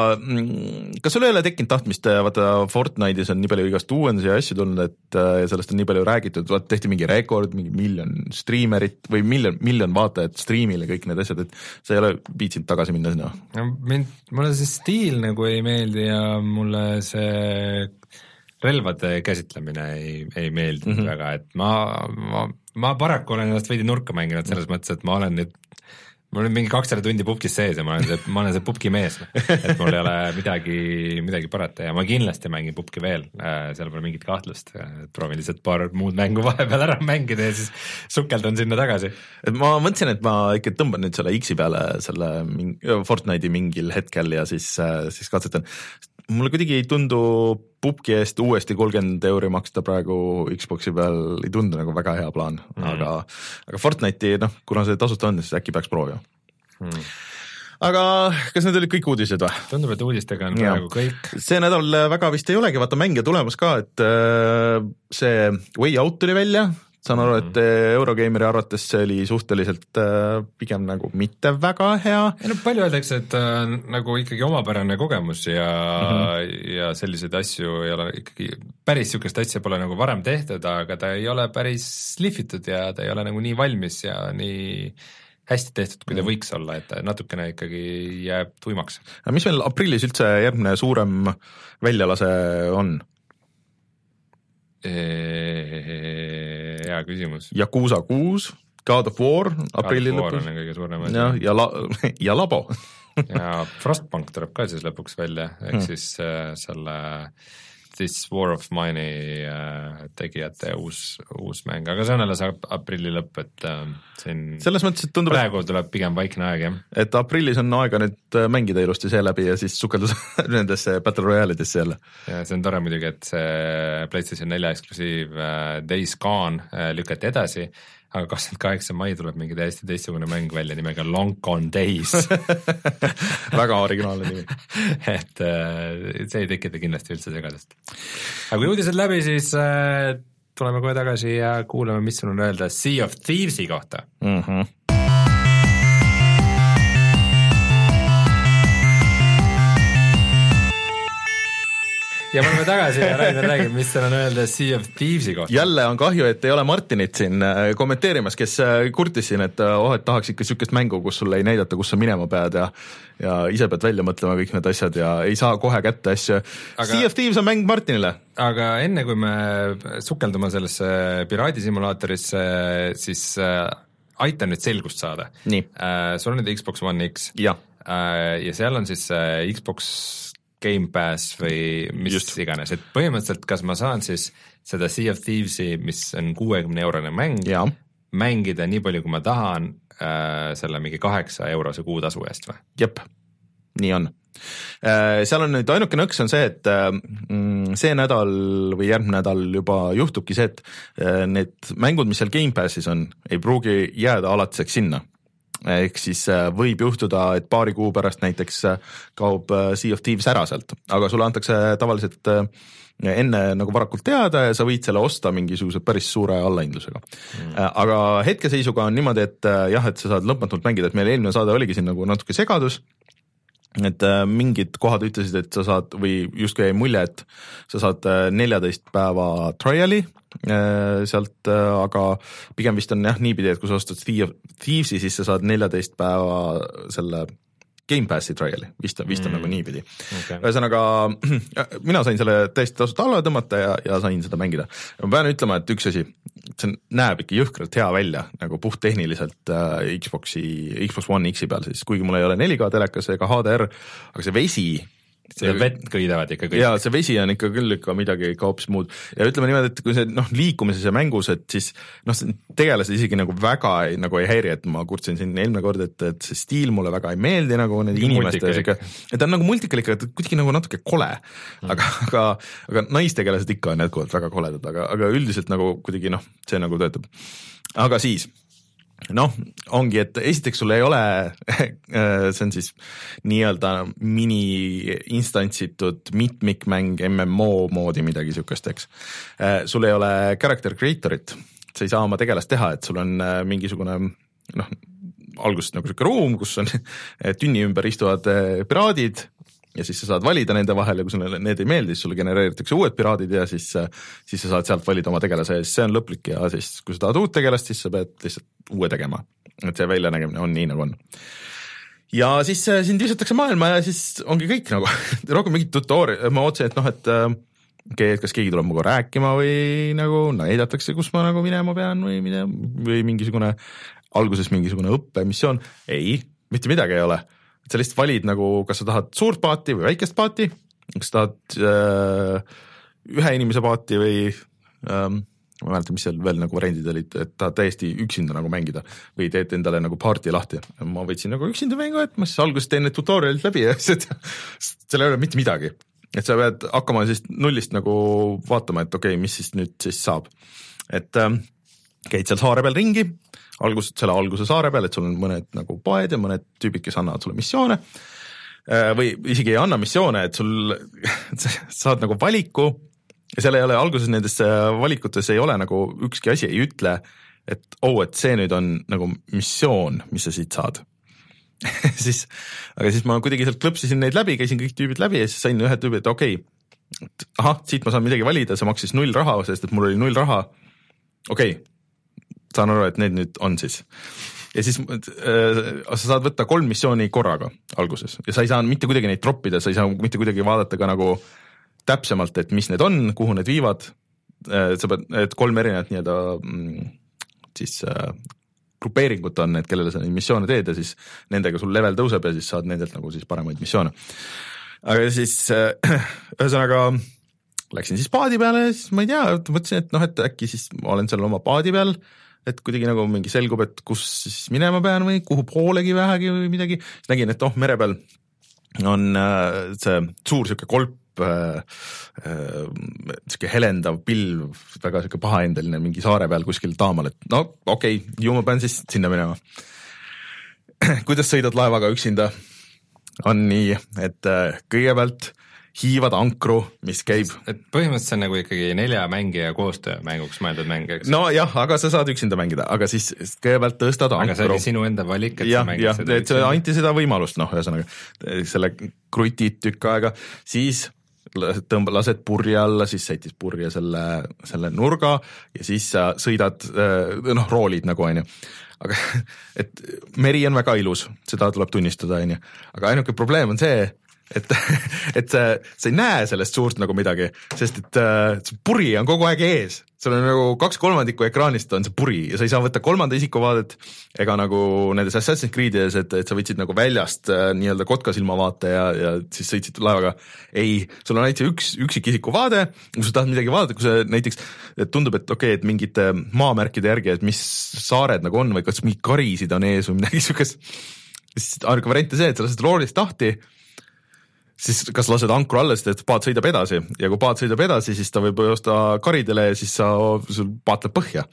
kas sul ei ole tekkinud tahtmist, vaata Fortnite'is on nii palju igast uuendusi ja asju tulnud, et sellest on nii palju räägitud, vaat tehti mingi rekord, mingi miljon striimerit või miljon, miljon vaatajat striimile, kõik need asjad, et sa ei ole viitsinud tagasi minna sinna? No, mind, mulle see stiil nagu ei meeldi ja mulle see relvade käsitlemine ei, ei meeldi mm-hmm. väga, et ma, ma, ma paraku olen ennast veidi nurka mänginud selles mõttes, et ma olen nüüd ma olen mingi kakssada tundi pubkis sees ja ma olen see, ma olen see pubki mees, et mul ei ole midagi, midagi parata ja ma kindlasti mängin pubki veel, seal pole mingit kahtlust, proovin lihtsalt paar muud mängu vahepeal ära mängida ja siis sukeldan sinna tagasi. Et ma mõtlesin, et ma ikka tõmban nüüd selle X-i peale selle Fortnite'i mingil hetkel ja siis, siis katsetan. Mulle kuidagi ei tundu pubki eest uuesti kolmkümmend euri maksta praegu Xboxi peal, ei tundu nagu väga hea plaan, mm. aga, aga Fortnite'i, noh, kuna see tasuta on, siis äkki peaks proovima. Mm. Aga kas need olid kõik uudised või? Tundub, et uudistega on praegu kõik. See nädal väga vist ei olegi, vaata mängija tulemas ka, et see Way Out tuli välja, saan aru, et Eurogeimeri arvates see oli suhteliselt äh, pigem nagu mitte väga hea. Ja no palju öeldakse, et äh, nagu ikkagi omapärane kogemus ja, mm-hmm. ja selliseid asju ei ole ikkagi, päris niisugust asja pole nagu varem tehtud, aga ta ei ole päris lihvitud ja ta ei ole nagu nii valmis ja nii hästi tehtud, kui ta võiks olla, et natukene ikkagi jääb tuimaks. Mis meil aprillis üldse järgmine suurem väljalase on? Hea küsimus. Yakuza kuus, God of War, aprilli lõpus. Kõige suurem ja, ja, la, ja Labo. ja Frostpunk tuleb ka siis lõpuks välja, ehk hmm. siis äh, selle This War of Mine'i äh, tegijate uus, uus mäng, aga see on alles aprilli lõpp, et äh, siin selles mõttes, et tundub, praegu tuleb pigem vaikne aeg, jah. Et aprillis on aega nüüd mängida ilusti see läbi ja siis sukeldus nendesse Battle Royale'idesse jälle. Ja see on tore muidugi, et see PlayStation nelja eksklusiiv äh, Days Gone äh, lükati edasi, aga kakskümmend kaheksa mai tuleb mingi täiesti teistsugune mäng välja nimega Long Gone Days. Väga originaalne nimi. et see ei tekita kindlasti üldse segadest. aga kui uudised läbi, siis äh, tuleme kohe tagasi ja kuulame, mis sul on öelda Sea of Thieves'i kohta. Mhm. ja me oleme tagasi ja Rainer räägib, mis seal on öelda Sea of Thieves'i kohta. Jälle on kahju, et ei ole Martinit siin kommenteerimas, kes kurtis siin, et oh, et tahaks ikka sükest mängu, kus sulle ei näidata, kus sa minema pead ja, ja ise pead välja mõtlema kõik need asjad ja ei saa kohe kätte asju. Aga... Sea of Thieves on mäng Martinile. Aga enne kui me sukeldume sellesse piraadisimulaatorisse, siis aitan nüüd selgust saada. Uh, sul on nüüd Xbox One X ja, uh, ja seal on siis uh, Xbox Game Pass või mis Just. iganes, et põhimõtteliselt kas ma saan siis seda Sea of Thieves'i, mis on kuuekümne eurone mäng, ja. mängida nii palju, kui ma tahan äh, selle mingi kaheksa eurose kuutasu eest või? Jep, nii on. Äh, seal on nüüd ainuke nõks on see, et äh, see nädal või järgmine nädal juba juhtubki see, et äh, need mängud, mis seal Game Passis on, ei pruugi jääda alatiseks sinna. Ehk siis võib juhtuda, et paari kuu pärast näiteks kaob Sea of Thieves ära sealt, aga sulle antakse tavaliselt enne nagu varakult teada ja sa võid selle osta mingisuguse päris suure allahindlusega mm.. aga hetkeseisuga on niimoodi, et jah, et sa saad lõpmatult mängida, et meil eelmine saade oligi siin nagu natuke segadus, et mingid kohad ütlesid, et sa saad või justkui jäi mulje, et sa saad neljateist päeva trial'i sealt, aga pigem vist on jah niipidi, et kui sa ostad Thieves'i, siis sa saad neljateist päeva selle Game Passi trial'i, vist on, vist on mm. nagu niipidi okay.. Ühesõnaga, mina sain selle täiesti tasuta alla tõmmata ja, ja sain seda mängida. Ma pean ütlema, et üks asi, see näeb ikka jõhkralt hea välja nagu puhttehniliselt äh, Xboxi, Xbox One X-i peal siis, kuigi mul ei ole neli K telekas ega H D R, aga see vesi see vett kõidavad ikka kõik. Jaa, see vesi on ikka küll ikka midagi ikka hoopis muud. Ja ütleme niimoodi, et kui see noh, liikumises ja mängus, et siis noh, tegelased isegi nagu väga ei, nagu ei häiri, et ma kurtsin siin eelmine kord, et, et see stiil mulle väga ei meeldi nagu need inimeste ja siuke, et ta on nagu multikal ikka, et kuidagi nagu natuke kole, aga, aga, aga naistegelased ikka on jätkuvalt väga koledad, aga, aga üldiselt nagu kuidagi noh, see nagu töötab. Aga siis noh, ongi, et esiteks sul ei ole, see on siis nii-öelda mini-instantsitud mitmikmäng M M O moodi midagi siukest, eks. Sul ei ole character creatorit, sa ei saa oma tegelast teha, et sul on mingisugune noh, algusest nagu siuke ruum, kus on tünni ümber istuvad piraadid ja siis sa saad valida nende vahel ja kui sulle need ei meeldi, siis sulle genereeritakse uued piraadid ja siis, siis sa saad sealt valida oma tegelase ja siis see on lõplik ja siis kui sa tahad uut tegelast, siis sa pead lihtsalt uue tegema, et see väljanägemine on nii nagu on. Ja siis sind visatakse maailma ja siis ongi kõik nagu, rohkem mingit tutoori, ma otsin, et noh, et okay, kas keegi tuleb muga rääkima või nagu näidatakse, kus ma nagu minema pean või, mida, või mingisugune alguses mingisugune õppemissioon, ei, mitte midagi ei ole. Et sa lihtsalt valid nagu, kas sa tahad suurt paati või väikest paati, kas sa tahad äh, ühe inimese paati või ähm, ma mäletan, mis seal veel nagu variandid olid, et tahad täiesti üksinda nagu mängida või teed endale nagu party lahti. Ma võtsin nagu üksinda mängu, et ma siis alguses teen need tutorialid läbi ja seal ei ole mitte midagi. Et sa pead hakkama siis nullist nagu vaatama, et okei, okay, mis siis nüüd siis saab. Et ähm, käid seal saare peal ringi, algus, selle alguse saare peal, et sul on mõned nagu poed ja mõned tüübid, kes annavad sulle missioone või isegi ei anna missioone, et sul saad nagu valiku ja seal ei ole alguses nendes valikutes ei ole nagu ükski asi ei ütle, et oh, et see nüüd on nagu missioon, mis sa siit saad. siis, aga siis ma kuidagi sealt klõpsisin neid läbi, käisin kõik tüübid läbi ja siis sain ühe tüübi, et okei, okay, ahah, siit ma saan midagi valida, see maksis null raha, sest et mul oli null raha, okei okay, saan aru, et need nüüd on siis. Ja siis äh, sa saad võtta kolm missiooni korraga alguses ja sa ei saa mitte kuidagi neid troppida, sa ei saa mitte kuidagi vaadata ka nagu täpsemalt, et mis need on, kuhu need viivad. Äh, sa pead, et kolm erinevat nii-öelda mm, siis äh, grupeeringut on, et kellele sa neid missioone teed ja siis nendega sul level tõuseb ja siis saad nendelt nagu siis paremaid missioone. Aga siis äh, ühesõnaga läksin siis paadi peale ja siis ma ei tea, mõtlesin, et noh, et äkki siis ma olen seal oma paadi peal, et kuidagi nagu mingi selgub, et kus siis minema pean või kuhu poolegi vähegi või midagi. Siis nägin, et oh, mere peal on äh, see suur siuke kolp, äh, äh, siuke helendav pilv, väga siuke pahaendeline mingi saare peal kuskil taamal, et no okei okay,, ju ma pean siis sinna minema. Kuidas sõidad laevaga üksinda? On nii, et äh, kõigepealt hiivad ankru, mis käib. Et põhimõtteliselt on nagu ikkagi nelja mängija koostöö mänguks mõeldud mäng, eks? No jah, aga sa saad üksinda mängida, aga siis kõigepealt tõstad ankru. Aga see oli sinu enda valik, et ja, sa mängid ja, seda et üksinda? Anti seda võimalust, noh, ühesõnaga, selle krutid tükk aega, siis tõmba, lased purje alla, siis säitis purje selle, selle nurga ja siis sa sõidad, noh, roolid nagu, on ju. Aga et meri on väga ilus, seda tuleb tunnistada, on ju. Aga ainuke probleem on see, et, et sa, sa ei näe sellest suurt nagu midagi, sest et see puri on kogu aeg ees, sul on nagu kaks kolmandikku ekraanist on see puri ja sa ei saa võtta kolmanda isiku vaadet ega nagu nendes Assassin's Creed'ides, et, et sa võtsid nagu väljast nii-öelda kotkasilma vaate ja, ja siis sõitsid laevaga. Ei, sul on näiteks üks üksikisiku vaade, kui sa tahad midagi vaadata, kui sa näiteks tundub, et okei, okay, et mingite maamärkide järgi, et mis saared nagu on või kas mingi karisid on ees või midagi sükest, siis ainuke variant on see, et sa lased roolist lahti, siis kas lased ankru alla, sest et paat sõidab edasi ja kui paat sõidab edasi, siis ta võib joosta karidele ja siis sa, sul paat läheb põhja.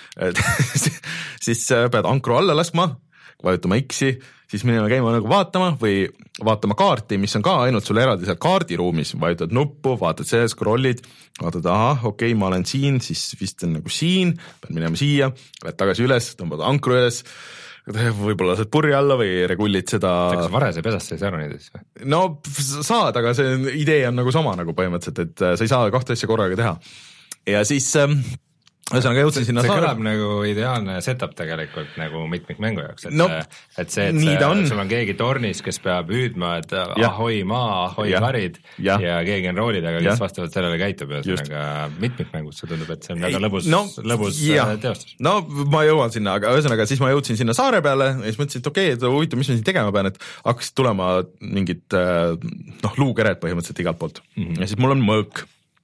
siis pead ankru alla laskma, vajutama X-i, siis minema käima nagu vaatama või vaatama kaarti, mis on ka ainult sul eraldi seal kaardiruumis, vajutad nuppu, vaatad see, scrollid, vaatad, ahah, okei okay,, ma olen siin, siis vist on nagu siin, pead minema siia, lähed tagasi üles, tõmbad ankru üles, võib-olla saad purje alla või regullid seda. Kas varese pesast ei saa aru niidis? No saad, aga see idee on nagu sama nagu põhimõtteliselt, et sa ei saa kahte asja korraga teha. Ja siis ühesõnaga jõudsin sinna see kõlab nagu ideaalne setup tegelikult nagu mitmikmängu jaoks, et, no, et see, et see, on. sul on keegi tornis, kes peab hüüdma, et ja. ahoi maa, ahoi ja. karid ja. ja keegi on rooli taga, kes ja. vastavalt sellele käitub ja ühesõnaga mitmikmängus see tundub, et see on väga lõbus, no, lõbus teostus. No ma jõuan sinna, aga ühesõnaga siis ma jõudsin sinna saare peale ja siis mõtlesin, et okei, et huvitav, mis ma siin tegema pean, et hakkasid tulema mingid noh, luukered põhimõtteliselt igalt poolt mm-hmm. ja siis mul on mõõk.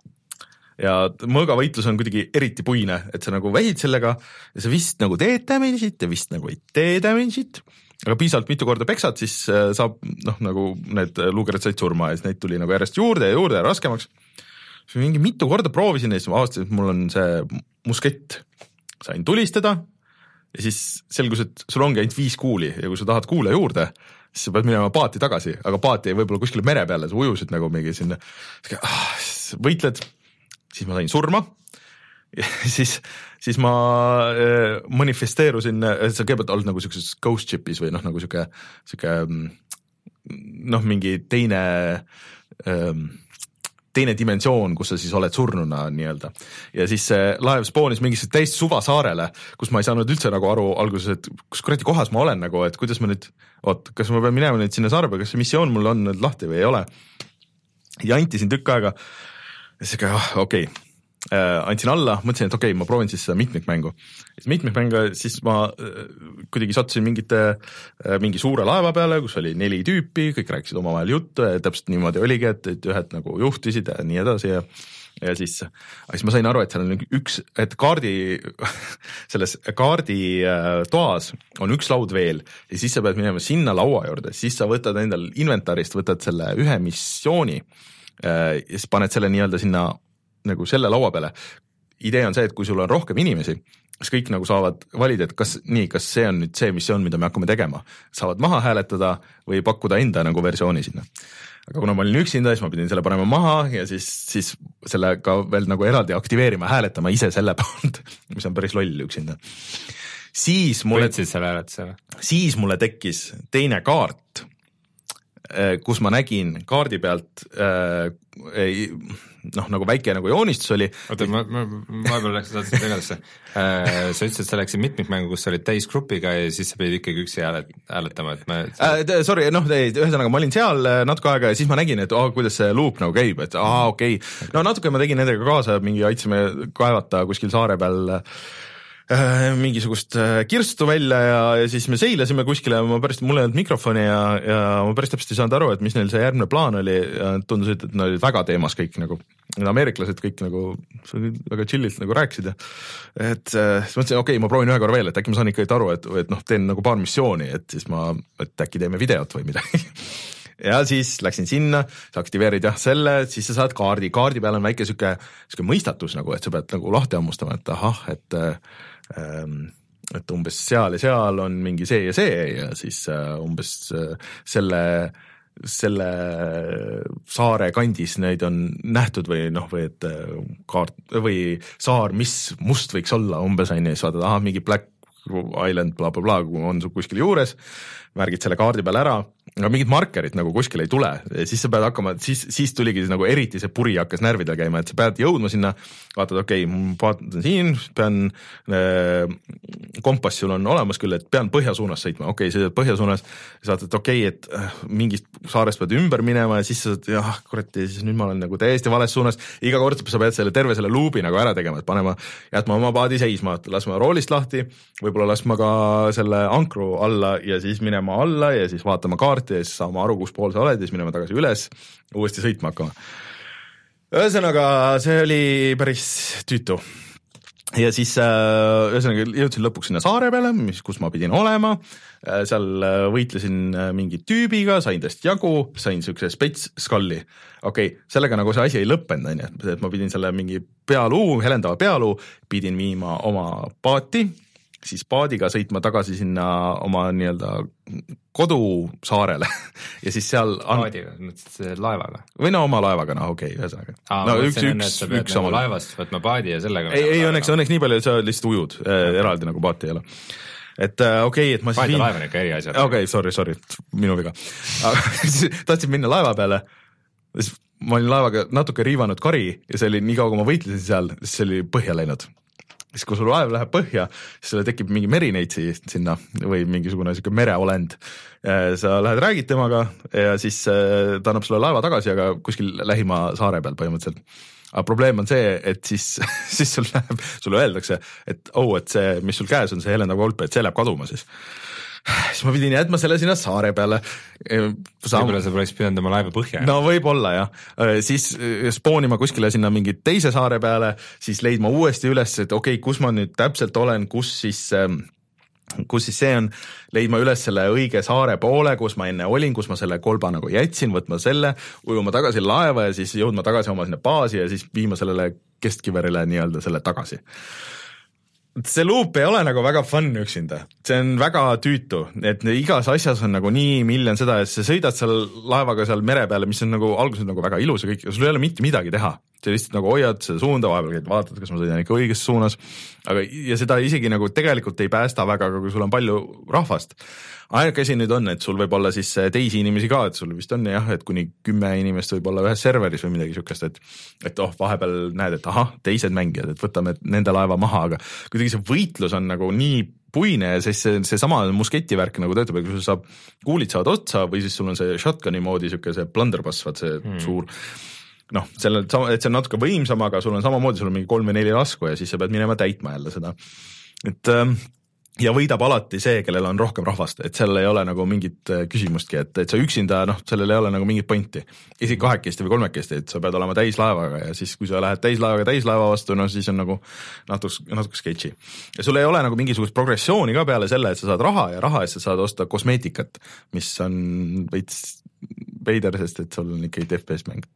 Ja mõõgavõitlus on kuidagi eriti puine, et sa nagu vähid sellega ja sa vist nagu teed damage'it ja vist nagu ei tee damage'it, aga piisavalt mitu korda peksad, siis saab noh, nagu need luukerid said surma ja siis neid tuli nagu järjest juurde ja juurde ja raskemaks. Siis mingi mitu korda proovisin ja siis ma avastasin, et mul on see muskett. Sain tulistada ja siis selgus, et sul ongi ainult viis kuuli ja kui sa tahad kuule juurde, siis sa pead minema paati tagasi, aga paati ei võib-olla kuskile mere peale, sa ujusid nagu mingi sinna, ah, võitled, siis ma sain surma ja siis, siis ma äh, manifesteerusin, sa kõigepealt olnud nagu sellises ghost ship'is või noh, nagu siuke, siuke noh, mingi teine ähm, teine dimensioon, kus sa siis oled surnuna nii-öelda. Ja siis see laev spoonis mingisse täist suva saarele, kus ma ei saanud üldse nagu aru alguses, et kus kuradi kohas ma olen nagu, et kuidas ma nüüd, oot, kas ma pean minema nüüd sinna saare peale, kas see missioon mul on nüüd lahti või ei ole. Ja antisin tükk aega ja siis ka, okei, okay. äh, andsin alla, mõtlesin, et okei okay,, ma proovin siis seda mitmikmängu. Mitmikmängu, siis ma äh, kuidagi sattusin mingite, äh, mingi suure laeva peale, kus oli neli tüüpi, kõik rääkisid omavahel juttu ja täpselt niimoodi oligi, et, et ühed nagu juhtisid ja nii edasi ja, ja siis, siis ma sain aru, et seal on üks, et kaardi, selles kaardi äh, toas on üks laud veel ja siis sa pead minema sinna laua juurde, siis sa võtad endal inventarist, võtad selle ühe missiooni ja siis paned selle nii-öelda sinna nagu selle laua peale. Idee on see, et kui sul on rohkem inimesi, siis kõik nagu saavad valida, et kas nii, kas see on nüüd see missioon, mida me hakkame tegema. Saavad maha hääletada või pakkuda enda nagu versiooni sinna. Aga kuna ma olin üksinda, siis ma pidin selle panema maha ja siis, siis selle ka veel nagu eraldi aktiveerima, hääletama ise selle poolt, mis on päris loll üksinda. Siis mulle, siis mulle tekkis teine kaart, kus ma nägin kaardi pealt äh, noh, nagu väike nagu joonistus oli. Oota, ma, ma, ma võib-olla läks saadsin tegelusse. Äh, sa ütlesid, et sa läksid mitmikmängu, kus sa olid täisgrupiga ja siis sa pidid ikkagi üksi hääletama, et ma... Äh, sorry, noh, ühesõnaga ma olin seal natuke aega ja siis ma nägin, et oh, kuidas see loop nagu käib, et aa, okei. Okay. No natuke ma tegin nendega kaasa, mingi aitsime kaevata kuskil saare peal mingisugust kirstu välja ja, ja siis me seilasime kuskile, ma päris, mul ei olnud mikrofoni ja, ja ma päris täpselt ei saanud aru, et mis neil see järgmine plaan oli ja tundus, et nad olid väga teemas kõik nagu, ameeriklased kõik nagu väga chillilt nagu rääkisid ja et siis mõtlesin, okei okay,, ma proovin ühe korra veel, et äkki ma saan ikka aru, et, et noh, teen nagu paar missiooni, et siis ma, et äkki teeme videot või midagi ja siis läksin sinna, sa aktiveerid jah selle, siis sa saad kaardi, kaardi peal on väike süke, süke mõistatus nagu, et sa pead nagu lahti hammustama, et ahah, et et umbes seal ja seal on mingi see ja see ja siis umbes selle, selle saare kandis neid on nähtud või noh, või et kaart või saar, mis must võiks olla umbes on ja siis vaatad, aha, mingi Black Island bla bla bla, kui on sul kuskil juures, märgid selle kaardi peal ära aga mingid markerid nagu kuskil ei tule, siis sa pead hakkama, siis, siis tuligi nagu eriti see puri hakkas närvidel käima, et sa pead jõudma sinna, vaatad, okei okay,, ma vaatan siin, pean äh, kompass sul on olemas küll, et pean põhjasuunas sõitma, okei okay,, sõidad põhjasuunas, sa vaatad, et okei okay,, et äh, mingist saarest pead ümber minema ja siis sa saad, jah, kurati, siis nüüd ma olen nagu täiesti vales suunas, iga kord sa pead selle terve selle luubi nagu ära tegema, et panema, jätma oma paadi seisma, laskma roolist lahti, võib-olla laskma ka selle ankru alla ja siis minema alla ja siis vaatama kaarti ja siis saama aru, kus pool sa oled ja siis minema tagasi üles, uuesti sõitma hakkama. Ühesõnaga, see oli päris tüütu. Ja siis ühesõnaga jõudsin lõpuks sinna saare peale, mis, kus ma pidin olema, seal võitlesin mingi tüübiga, sain tast jagu, sain siukse spets skalli. Okei, okay, sellega nagu see asi ei lõppenud, et ma pidin selle mingi pealuu, helendava pealuu, pidin viima oma paati, siis paadiga sõitma tagasi sinna oma nii-öelda kodusaarele ja siis seal an... paadiga, mõtlesid laevaga? Või no oma laevaga, no okei okay,, ühesõnaga. No, üks, üks, üks nagu oma laevast võtma paadi ja sellega ei, ei õnneks, õnneks nii palju, et sa lihtsalt ujud okay. Eraldi nagu paati ei ole. Et okei, okay, et ma siis paadi laev on ikka eri asjad. Okei, okay, sorry, sorry, minu viga. Tahtsin minna laeva peale, ma olin laevaga natuke riivanud kari ja see oli nii kaua, kui ma võitlesin seal, siis see oli põhja läinud. Siis kui sul laev läheb põhja, siis sulle tekib mingi merineitsi sinna või mingisugune siuke mereolend. Sa lähed räägid temaga ja siis ta annab sulle laeva tagasi, aga kuskil lähima saare peal põhimõtteliselt. Aga probleem on see, et siis, siis sul läheb, sulle öeldakse, et oh, et see, mis sul käes on, see helenda kolp, et see läheb kaduma siis. Siis ma pidin jätma selle sinna saare peale. Võib-olla sa poleks pidanud oma laeva põhja. No võib-olla jah. Siis spoonima kuskile sinna mingi teise saare peale, siis leidma uuesti üles, et okei okay,, kus ma nüüd täpselt olen, kus siis, kus siis see on, leidma üles selle õige saare poole, kus ma enne olin, kus ma selle kolba nagu jätsin, võtma selle, ujuma tagasi laeva ja siis jõudma tagasi oma sinna baasi ja siis viima sellele kestkiverile nii-öelda selle tagasi. See loop ei ole nagu väga fun üksinda, see on väga tüütu, et igas asjas on nagu nii miljon seda, et sa sõidad seal laevaga seal mere peale, mis on nagu alguses nagu väga ilus ja kõik, sul ei ole mitte midagi teha, sa lihtsalt nagu hoiad seda suunda, vahepeal käid vaatad, kas ma sõidan ikka õiges suunas, aga ja seda isegi nagu tegelikult ei päästa väga, aga kui sul on palju rahvast. Ainuke asi nüüd on, et sul võib olla siis teisi inimesi ka, et sul vist on jah, et kuni kümme inimest võib olla ühes serveris või midagi sükest, et, et oh, vahepeal näed, et ahah, teised mängijad, et võtame nende laeva maha, aga kuidagi see võitlus on nagu nii puine ja siis see, see sama musketivärk nagu töötab, et kui sul saab, kuulid saavad otsa või siis sul on see shotguni moodi süke see blunderbuss, vaat see hmm. suur noh, selle, et see on natuke võimsam, aga sul on samamoodi, sul on mingi kolm või neli lasku ja siis sa pead minema täitma jälle seda, et ja võidab alati see, kellel on rohkem rahvast, et seal ei ole nagu mingit küsimustki, et, et sa üksinda, noh, sellel ei ole nagu mingit pointi. Isegi kahekesti või kolmekesti, et sa pead olema täislaevaga ja siis, kui sa lähed täislaevaga täislaeva vastu, no siis on nagu natuke, natuke sketši. Ja sul ei ole nagu mingisugust progressiooni ka peale selle, et sa saad raha ja raha eest sa saad osta kosmeetikat, mis on veits veider, sest et sul on ikka F P S mäng.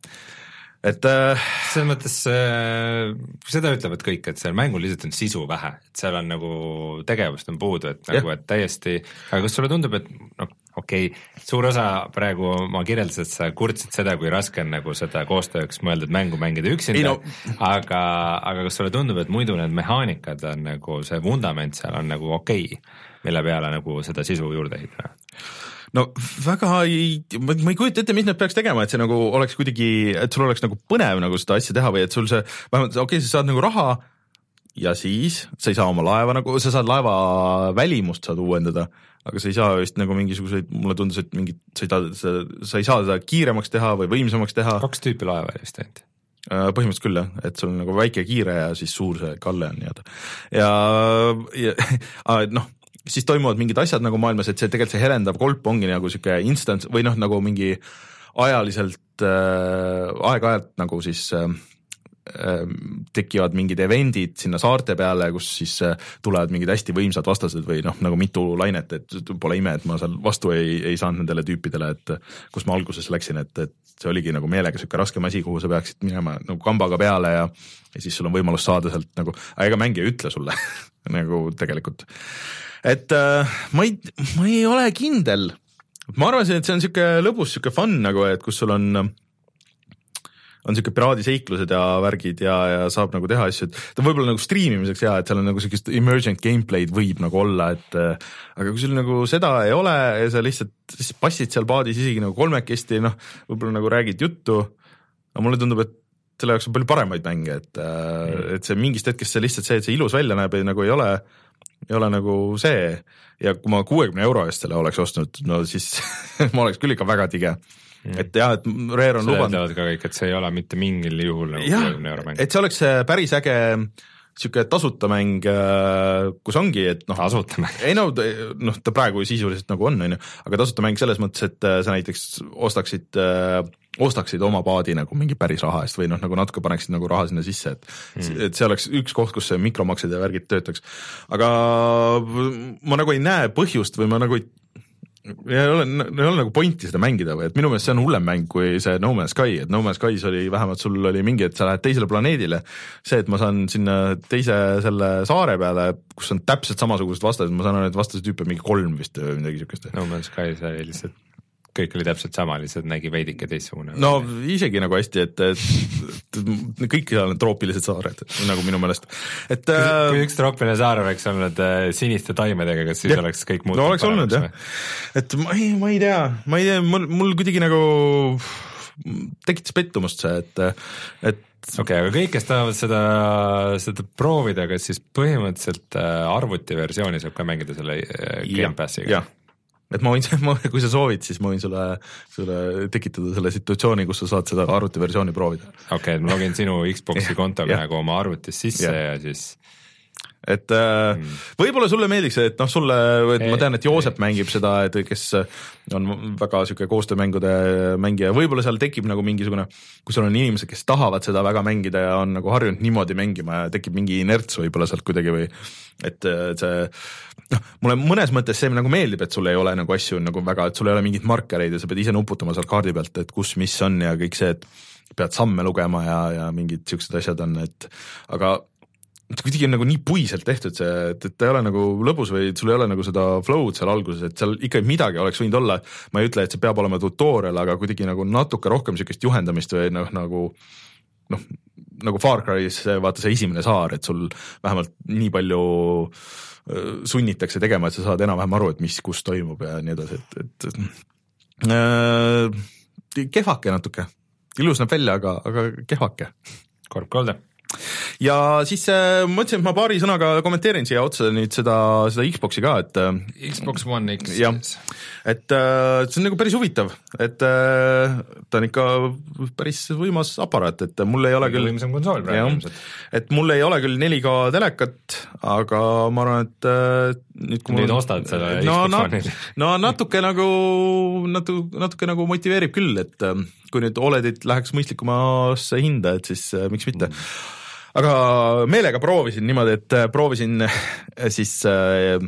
Et äh, selles mõttes äh, seda ütlevad kõik, et seal mängul lihtsalt on sisu vähe, et seal on nagu tegevust on puudu, et nagu, et täiesti, aga kas sulle tundub, et noh, okei okay,, suur osa praegu ma kirjeldasin, et sa kurtsid seda, kui raske on nagu seda koostööks mõeldud mängu mängida üksinda, no. aga, aga kas sulle tundub, et muidu need mehaanikad on nagu see vundament seal on nagu okei okay,, mille peale nagu seda sisu juurde ehitada? No väga ei, ma ei kujuta ette, mis nad peaks tegema, et see nagu oleks kuidagi, et sul oleks nagu põnev nagu seda asja teha või et sul see, vähemalt okei okay,, sa saad nagu raha ja siis sa ei saa oma laeva nagu, sa saad laeva välimust saad uuendada, aga sa ei saa vist nagu mingisuguseid, mulle tundus, et mingid, sa ei, ta, sa, sa ei saa seda kiiremaks teha või võimsamaks teha. Kaks tüüpi laeva vist ainult. Põhimõtteliselt küll jah, et sul on nagu väike kiire ja siis suur see kalle on nii-öelda. Ja, ja noh, siis toimuvad mingid asjad nagu maailmas, et see tegelikult see helendav kolp ongi nagu siuke instants või noh, nagu mingi ajaliselt äh, aeg-ajalt nagu siis äh, tekivad mingid eventid sinna saarte peale, kus siis äh, tulevad mingid hästi võimsad vastased või noh, nagu mitu lainet, et pole ime, et ma seal vastu ei, ei saanud nendele tüüpidele, et kus ma alguses läksin, et, et see oligi nagu meelega siuke raskem asi, kuhu sa peaksid minema nagu kambaga peale ja, ja siis sul on võimalus saada sealt nagu, aga ega mängija ütle sulle nagu tegelikult. Et äh, ma, ei, ma ei ole kindel. Ma arvasin, et see on siuke lõbus, siuke fun nagu, et kus sul on on siuke piraadiseiklused ja värgid ja, ja saab nagu teha asju, et ta võib-olla nagu striimimiseks ja et seal on nagu siukest emergent gameplay'd võib nagu olla, et aga kui sul nagu seda ei ole ja sa lihtsalt siis passid seal paadis isegi nagu kolmekesti, noh, võib-olla nagu räägid juttu, aga mulle tundub, et selle jaoks on palju paremaid mänge, et mm. et see mingist hetkest see lihtsalt see, et see ilus välja näeb, ei nagu ei ole, ei ole nagu see ja kui ma kuuekümne euro eest selle oleks ostnud, no siis ma oleks küll ikka väga tige. Mm. et jah, et Rare on lubanud. Sa teavad ka kõik, et see ei ole mitte mingil juhul nagu kuuekümne euro mäng. Et see oleks päris äge siuke tasuta mäng, kus ongi, et noh, tasuta mäng. Ei no, noh, ta praegu sisuliselt nagu on, on ju, aga tasuta mäng selles mõttes, et sa näiteks ostaksid, ostaksid oma paadi nagu mingi päris raha eest või noh, nagu natuke paneksid nagu raha sinna sisse, et, mm. et see oleks üks koht, kus see mikromaksed ja värgid töötaks. Aga ma nagu ei näe põhjust või ma nagu ei ei ole, ei ole nagu pointi seda mängida või, et minu meelest see on hullem mäng kui see No Man's Sky, et No Man's Skys oli vähemalt sul oli mingi, et sa lähed teisele planeedile, see, et ma saan sinna teise selle saare peale, kus on täpselt samasugused vastased, ma saan aru, et vastase tüüpe mingi kolm vist või midagi siukest. No Man's Skys oli lihtsalt kõik oli täpselt sama, lihtsalt nägi veidike teistsugune. No isegi nagu hästi, et, et kõik seal on troopilised saared, nagu minu meelest. Et, kui, äh, kui üks troopiline saar oleks olnud äh, siniste taimedega, kas siis jah, oleks kõik muutunud? No oleks olnud jah, et ma ei, ma ei tea, ma ei tea, mul, mul kuidagi nagu tekitas pettumust see, et, et okei okay,, aga kõik, kes tahavad seda, seda proovida, kas siis põhimõtteliselt arvutiversiooni saab ka mängida selle Game Passiga? jah. Et ma võin, kui sa soovid, siis ma võin sulle, sulle tekitada selle situatsiooni, kus sa saad seda arvutiversiooni proovida. Okei, okay, ma login sinu Xboxi kontoga nagu oma arvutis sisse ja, ja siis... Et äh, mm. võib-olla sulle meeldiks, et noh, sulle, et ei, ma tean, et Joosep ei. mängib seda, et kes on väga siuke koostöömängude mängija, võib-olla seal tekib nagu mingisugune, kui sul on inimesed, kes tahavad seda väga mängida ja on nagu harjunud niimoodi mängima ja tekib mingi inerts võib-olla sealt kuidagi või et see, noh, mulle mõnes mõttes see nagu meeldib, et sul ei ole nagu asju nagu väga, et sul ei ole mingit markereid ja sa pead ise nuputama seal kaardi pealt, et kus, mis on ja kõik see, et pead samme lugema ja, ja mingid siuksed asjad on, et aga kuidagi on nagu nii puiselt tehtud see, et, et ta ei ole nagu lõbus või sul ei ole nagu seda flow'd seal alguses, et seal ikka midagi oleks võinud olla, ma ei ütle, et see peab olema tutorial, aga kuidagi nagu natuke rohkem siukest juhendamist või noh, nagu noh, nagu Far Cry's vaata see esimene saar, et sul vähemalt nii palju sunnitakse tegema, et sa saad enam-vähem aru, et mis, kus toimub ja nii edasi, et, et, et äh, kehvake natuke, ilus näeb välja, aga, aga kehvake. Korb kolde. Ja siis äh, mõtlesin, et ma paari sõnaga kommenteerin siia otsa nüüd seda, seda Xboxi ka, et äh, Xbox One X. jah, et äh, see on nagu päris huvitav, et äh, ta on ikka päris võimas aparaat, et mul ei ole küll võimsam konsool praegu ilmselt. Et mul ei ole küll neli K telekat, aga ma arvan, et äh, nüüd kui nüüd ostad selle no, Xbox no, One'i. No natuke nagu natuke, natuke nagu motiveerib küll, et äh, kui nüüd O L E D-id läheks mõistlikumasse hinda, et siis äh, miks mitte mm. Aga meelega proovisin niimoodi, et proovisin siis äh,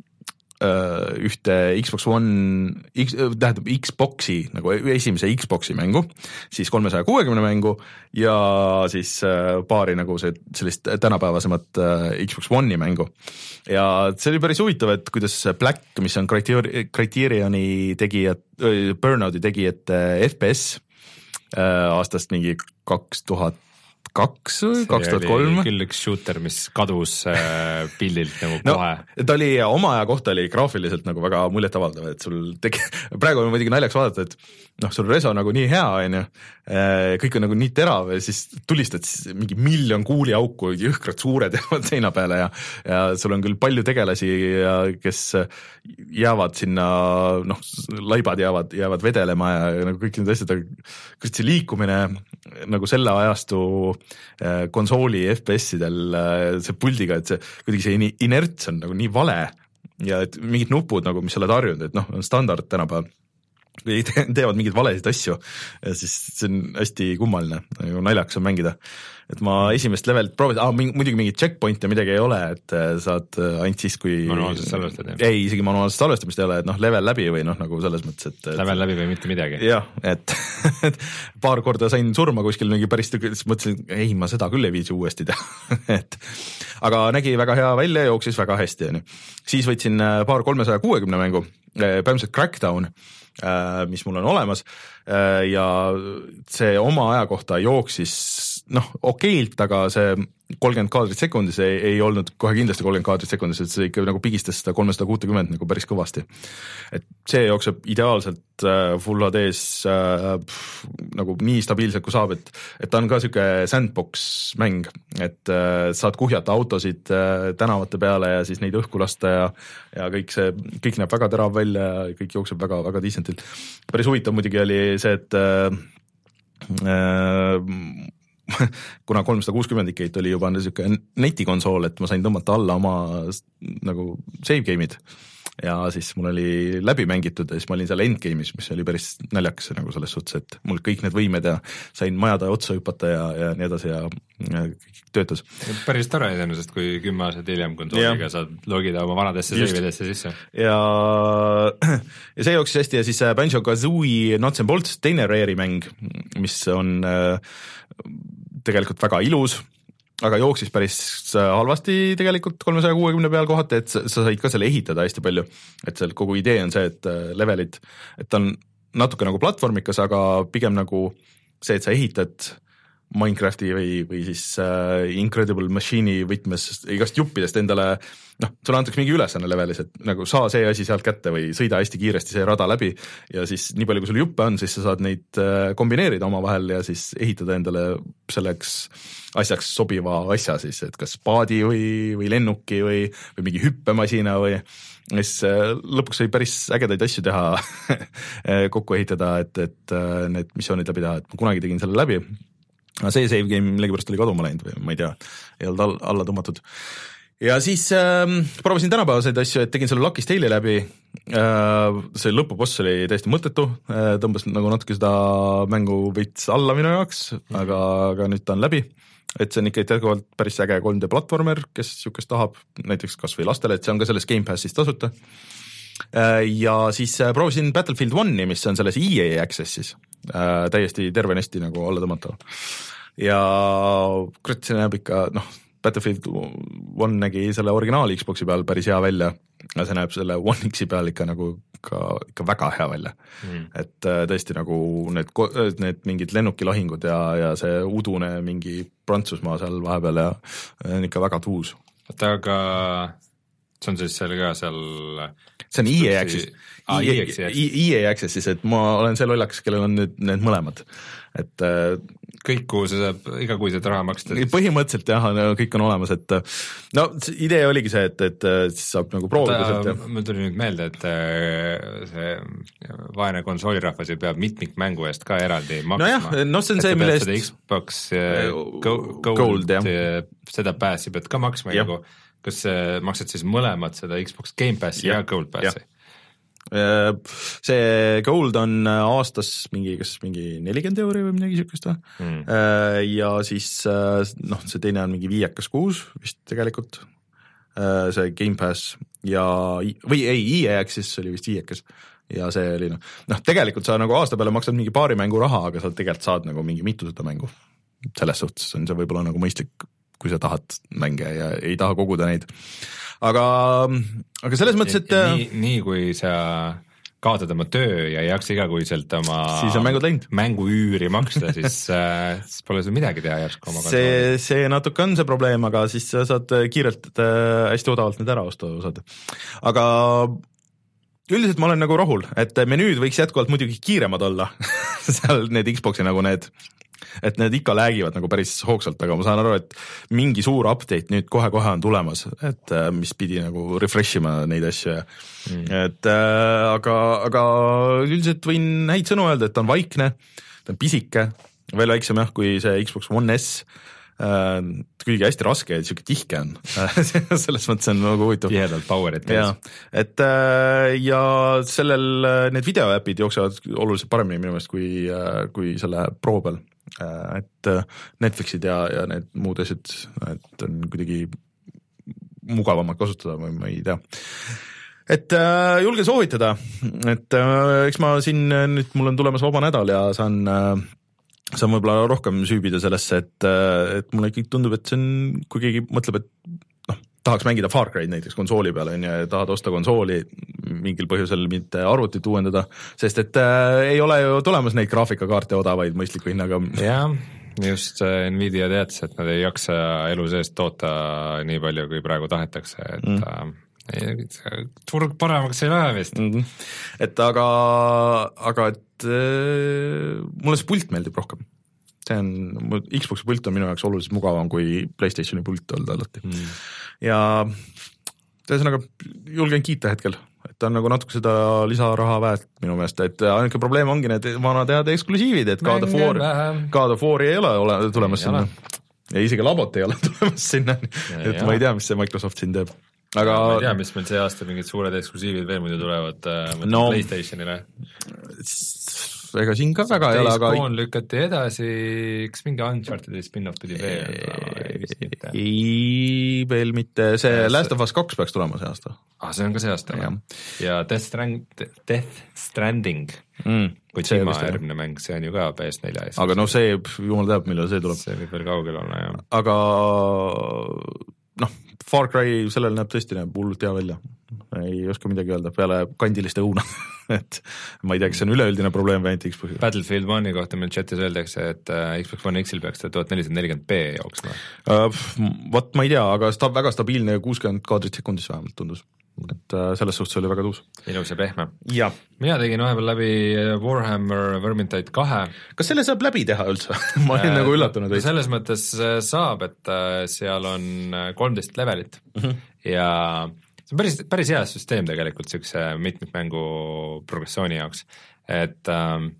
ühte Xbox One, X, tähendab Xboxi, nagu esimese Xboxi mängu, siis kolmesaja kuuekümne mängu ja siis äh, paari nagu see, sellist tänapäevasemat äh, Xbox One'i mängu. Ja see oli päris huvitav, et kuidas Black, mis on Criterioni tegijad, Burnouti tegijate F P S äh, aastast mingi kaks tuhat kaks või kaks tuhat kolm. Küll üks shooter, mis kadus äh, pillilt nagu no, kohe. Ta oli oma aja kohta oli graafiliselt nagu väga muljetavaldav, et sul tegi, praegu on muidugi naljaks vaadata, et noh, sul reso nagu nii hea, on ju, kõik on nagu nii terav ja siis tulistad mingi miljon kuuliauku, jõhkrad suured jäävad seina peale ja, ja sul on küll palju tegelasi, ja, kes jäävad sinna, noh, laibad jäävad, jäävad vedelema ja, ja nagu kõik need asjad, kõik see liikumine nagu selle ajastu konsooli F P S-idel see puldiga, et see kuidagi see inerts on nagu nii vale ja et mingid nupud nagu, mis sa oled harjunud, et noh, on standard tänapäeval, kui teevad mingeid valesid asju, siis see on hästi kummaline, nagu naljakas on mängida. Et ma esimest levelit proovisin, ah, muidugi mingit checkpoint'e midagi ei ole, et saad ainult siis, kui manuaalselt salvestad, jah? Ei, isegi manuaalselt salvestamist ei ole, et noh, level läbi või noh, nagu selles mõttes, et, et level läbi või mitte midagi. Jah, et, et paar korda sain surma kuskil mingi päris tükk, siis mõtlesin, ei, ma seda küll ei viisi uuesti teha. et, aga nägi väga hea välja, jooksis väga hästi. Siis võtsin paar kolmesaja kuuekümne mängu, põhimõtteliselt Crackdown, mis mul on olemas ja see oma aja kohta jooksis noh, okeilt, aga see kolmkümmend kaadrit sekundis ei, ei olnud kohe kindlasti kolmkümmend kaadrit sekundis, et see ikka nagu pigistas seda kolmsada kuuskümmend nagu päris kõvasti. Et see jookseb ideaalselt äh, Full H D-s äh, nagu nii stabiilselt kui saab, et, et ta on ka siuke sandbox mäng, et äh, saad kuhjata autosid äh, tänavate peale ja siis neid õhku lasta ja, ja kõik see, kõik näeb väga terav välja ja kõik jookseb väga, väga decentilt. Päris huvitav muidugi oli see, et äh, äh, kuna kolmsada kuuskümmend ikka oli juba niisugune netikonsool, et ma sain tõmmata alla oma nagu save game'id ja siis mul oli läbi mängitud ja siis ma olin seal endgame'is, mis oli päris naljakas nagu selles suhtes, et mul kõik need võimed ja sain majade otsa hüpata ja, ja nii edasi ja, ja töötas. Päris tore iseenesest, kui kümme aastat hiljem konsooliga ja. Saad logida oma vanadesse save'idesse sisse. Ja, ja see jooksis hästi ja siis Banjo-Kazooie Nuts and Bolts, teine Rare'i mäng, mis on äh, tegelikult väga ilus, aga jooksis päris halvasti tegelikult kolmesaja kuuekümne peal kohati, et sa, sa said ka selle ehitada hästi palju, et seal kogu idee on see, et levelid, et ta on natuke nagu platvormikas, aga pigem nagu see, et sa ehitad Minecrafti või, või siis uh, Incredible Machine'i võtmes igast juppidest endale, noh, sulle antakse mingi ülesanne levelis, et nagu saa see asi sealt kätte või sõida hästi kiiresti see rada läbi ja siis nii palju, kui sul juppe on, siis sa saad neid uh, kombineerida omavahel ja siis ehitada endale selleks asjaks sobiva asja siis, et kas paadi või, või lennuki või, või mingi hüppemasina või siis uh, lõpuks sai päris ägedaid asju teha kokku ehitada, et, et uh, need missioonid läbi teha, et ma kunagi tegin selle läbi. See save game millegipärast oli kaduma läinud või ma ei tea, ei olnud all, alla tõmmatud. Ja siis äh, proovisin tänapäevaseid asju, et tegin selle Lucky Tale'i läbi, äh, see lõpuboss oli täiesti mõttetu, äh, tõmbas nagu natuke seda mängu veits alla minu jaoks, mm. aga, aga nüüd ta on läbi, et see on ikka jätkuvalt päris äge kolm D platvormer, kes siukest tahab, näiteks kas või lastele, et see on ka selles Game Passis tasuta. Äh, ja siis äh, proovisin Battlefield one'i, mis on selles E A Accessis, äh, täiesti tervenesti nagu alla tõmmatav. Ja kurat, see näeb ikka, noh, Battlefield one nägi selle originaal Xboxi peal päris hea välja ja see näeb selle One X-i peal ikka nagu ka, ikka väga hea välja mm.. et äh, tõesti nagu need, need mingid lennukilahingud ja, ja see udune mingi Prantsusmaa seal vahepeal ja on ikka väga tuus. Oota, aga see on siis seal ka seal see on E A Access ah, E A, E A Access siis, et ma olen see lollakas, kellel on nüüd need mõlemad, et äh, kõik, kuhu see saab iga kui see raha maksta. Põhimõtteliselt jah, kõik on olemas, et no idee oligi see, et, et siis saab nagu proovida sealt. Ja... Mul tuli nüüd meelde, et see vaene konsoolirahvas ju peab mitmikmängu eest ka eraldi maksma. No jah, no see on see, mille eest... Seda Xbox Gold, Gold seda pääsi pead ka maksma, nagu, kas maksad siis mõlemad seda Xbox Game Passi ja, ja Gold Passi? See Gold on aastas mingi, kas mingi nelikümmend euri või midagi siukest mm. ja siis noh, see teine on mingi viiekas kuus vist tegelikult, see Game Pass ja, või ei, E A Access oli vist viiekas ja see oli noh, noh tegelikult sa nagu aasta peale maksad mingi paari mängu raha, aga sa tegelikult saad nagu mingi mitusada mängu, selles suhtes on see võib-olla nagu mõistlik, kui sa tahad mänge ja ei taha koguda neid. Aga, aga selles mõttes, et nii, nii kui sa kaotad oma töö ja ei jaksa igakuiselt oma siis on mängud läinud. Mängu üüri maksta, siis, siis pole sul midagi teha järsku oma see, see natuke on see probleem, aga siis sa saad kiirelt hästi odavalt need ära osta osad. Aga üldiselt ma olen nagu rahul, et menüüd võiks jätkuvalt muidugi kiiremad olla seal need Xboxi nagu need et need ikka läägivad nagu päris hoogsalt, aga ma saan aru, et mingi suur update nüüd kohe-kohe on tulemas, et mis pidi nagu refresh ima neid asju ja mm. et äh, aga, aga üldiselt võin häid sõnu öelda, et ta on vaikne, ta on pisike, veel väiksem jah, kui see Xbox One S, äh, kuigi hästi raske ja siuke tihke on selles mõttes on nagu huvitav. Tihedalt powerit käis. Et äh, ja sellel need videoäpid jooksevad oluliselt paremini minu meelest kui, äh, kui selle Pro peal. Et Netflixid ja, ja need muud asjad, et on kuidagi mugavamalt kasutada või ma ei tea. Et äh, julge soovitada, et äh, eks ma siin nüüd, mul on tulemas vaba nädal ja saan, äh, saan võib-olla rohkem süübida sellesse, et, äh, et mulle ikkagi tundub, et see on, kui keegi mõtleb, et noh, tahaks mängida Far Cry'd näiteks konsooli peale on ja tahad osta konsooli mingil põhjusel mitte arvutit uuendada, sest et äh, ei ole ju tulemas neid graafikakaarte odavaid mõistliku hinnaga. jah, just Nvidia teatas, et nad ei jaksa elu seest toota nii palju, kui praegu tahetakse, et mm. äh, turg paremaks ei lähe vist mm. -hmm. et aga, aga et äh, mulle see pult meeldib rohkem. See on, Xbox'i pult on minu jaoks oluliselt mugavam kui PlayStationi pult olnud alati mm. ja tõesõnaga julgen kiita hetkel, et ta on nagu natuke seda lisaraha väärt minu meelest, et ainuke probleem ongi need vanad head eksklusiivid, et God of War, God of War'i ei ole, ole tulemas ei sinna ole. Ja isegi Labot ei ole tulemas sinna, ja, et ja. ma ei tea, mis see Microsoft siin teeb. Aga ma ei tea, mis meil see aasta mingid suured eksklusiivid veel muidu tulevad äh, no, PlayStationile. Ega siin ka väga ei ole, aga Days Gone lükati edasi, kas mingi Uncharted'i spin-off pidi veel? Ei, veel mitte, see Last of Us kaks peaks tulema see aasta. Ah, see on ka see aasta. Ja, ja Death, Strand, Death Stranding, mm, kui Jima järgmine mäng, see on ju ka P S neli. Aga no see, jumal teab, millal see tuleb. See võib veel kaugel olla, jah. Aga noh, Far Cry sellel näeb tõesti näeb hullult hea välja. Ei oska midagi öelda peale kandiliste õuna. et ma ei tea, kas see on üleüldine probleem või ainult Xbox'i. Battlefield one'i kohta meil chatis öeldakse, et Xbox One X-il peaks tuhat nelisada nelikümmend p jooksma. Uh, Vat ma ei tea, aga sta- väga stabiilne kuuskümmend kaadrit sekundis vähemalt tundus. Et uh, selles suhtes oli väga tuus. Ilus ja pehme. Ja. Mina tegin vahepeal läbi Warhammer Vermintide kahe. Kas selle saab läbi teha üldse? ma olin äh, nagu üllatunud. Selles mõttes saab, et seal on kolmteist levelit mm-hmm. ja see on päris, päris hea süsteem tegelikult siukse mitmikmängu progressiooni jaoks, et ähm,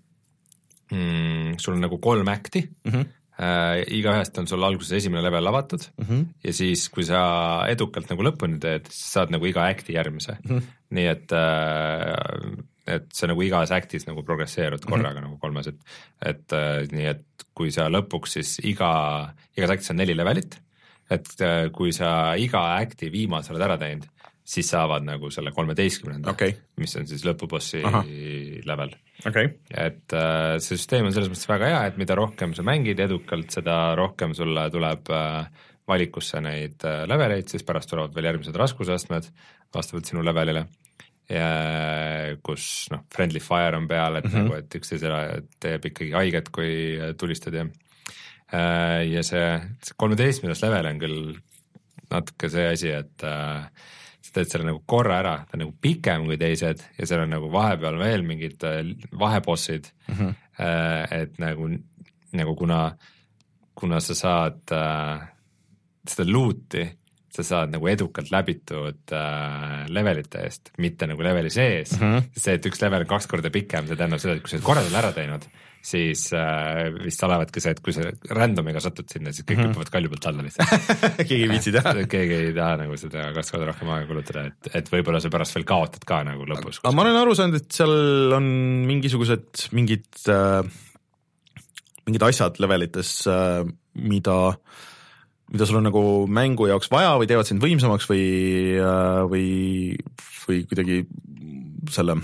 mm, sul on nagu kolm acti mm-hmm. äh, igaühest on sul alguses esimene level avatud mm-hmm. ja siis, kui sa edukalt nagu lõpuni teed, siis saad nagu iga acti järgmise mm-hmm. nii et äh, et sa nagu igas actis nagu progresseerud korraga mm-hmm. nagu kolmes, et et äh, nii, et kui sa lõpuks siis iga, igas actis on neli levelit, et äh, kui sa iga acti viimase oled ära teinud, siis saavad nagu selle kolmeteistkümnenda okay., mis on siis lõpubossi Aha. level okay.. et äh, see süsteem on selles mõttes väga hea, et mida rohkem sa mängid edukalt, seda rohkem sulle tuleb äh, valikusse neid äh, leveleid, siis pärast tulevad veel järgmised raskusastmed vastavalt sinu levelile, ja kus noh, friendly fire on peal, et mm-hmm. nagu, et üksteisele teeb ikkagi haiget, kui tulistad ja äh, ja see, see kolmeteistkümnes level on küll natuke see asi, et äh, sa teed selle nagu korra ära, ta on nagu pikem kui teised ja seal on nagu vahepeal veel mingid vahebossid mm-hmm. et nagu, nagu kuna, kuna sa saad äh, seda loot'i, sa saad nagu edukalt läbitud äh, levelite eest, mitte nagu leveli sees mm-hmm. see, et üks level on kaks korda pikem, see tähendab seda, et kui sa oled korra selle ära teinud, siis äh, vist olevadki see, et kui sa randomiga satud sinna, siis kõik mm-hmm. hüppavad kalju pealt alla lihtsalt keegi ei viitsi teha keegi ei taha nagu seda kaks korda rohkem aega kulutada, et, et võib-olla sa pärast veel kaotad ka nagu lõpus. Aga ma olen aru saanud, et seal on mingisugused mingid äh, mingid asjad levelites äh, mida mida sul on nagu mängu jaoks vaja või teevad sind võimsamaks või äh, või, või kuidagi selle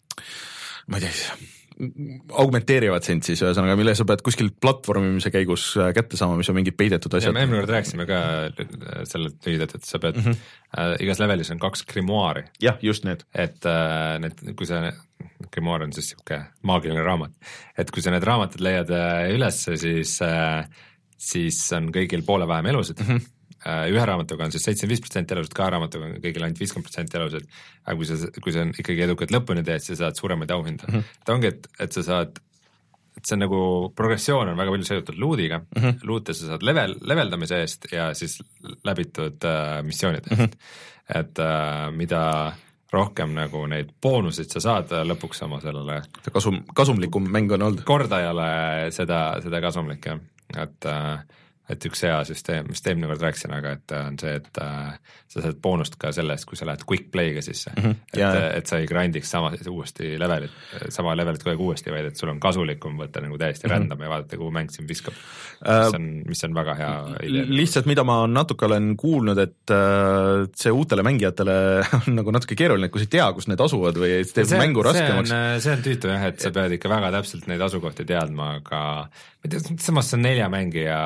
ma ei tea augmenteerivad sind siis ühesõnaga, mille sa pead kuskil platvormimise käigus kätte saama, mis on mingid peidetud asjad. me eelmine kord rääkisime ka sellest lühidalt, et sa pead mm-hmm. äh, igas levelis on kaks grimoiri. jah, just need. et äh, need, kui sa, grimoir on siis siuke maagiline raamat, et kui sa need raamatud leiad äh, üles, siis äh, siis on kõigil poole vähem elusid mm-hmm. ühe raamatuga on siis seitsekümmend viis protsenti elusid, kahe raamatuga on kõigil ainult viiskümmend protsenti elusid, aga kui sa, kui sa ikkagi edukalt lõpuni teed, siis saad suuremaid auhinda mm-hmm. et ongi, et, et sa saad, et see on nagu progressioon on väga palju seotud loot'iga mm-hmm. loot'e sa saad level, leveldamise eest ja siis läbitud äh, missioonide eest mm-hmm. et äh, mida rohkem nagu neid boonuseid sa saad lõpuks oma sellele kasum, kasumlikum mäng on olnud kordajale seda, seda kasumlik jah, et äh, et üks hea süsteem, mis eelmine kord rääkisin, aga et on see, et äh, sa saad boonust ka sellest, kui sa lähed quick play'ga sisse mm-hmm. et, yeah. et sa ei grindiks sama uuesti levelit, sama levelit kogu aeg uuesti, vaid et sul on kasulikum võtta nagu täiesti mm-hmm. random ja vaadata, kuhu mäng siin viskab, mis on, mis on väga hea idee. Lihtsalt, mida ma natuke olen kuulnud, et äh, see uutele mängijatele on nagu natuke keeruline, kui sa ei tea, kus need asuvad või teeb see, mängu raskemaks. See on tüütu jah, et sa pead ikka väga täpselt neid asukohti teadma, aga samas see on nelja mängija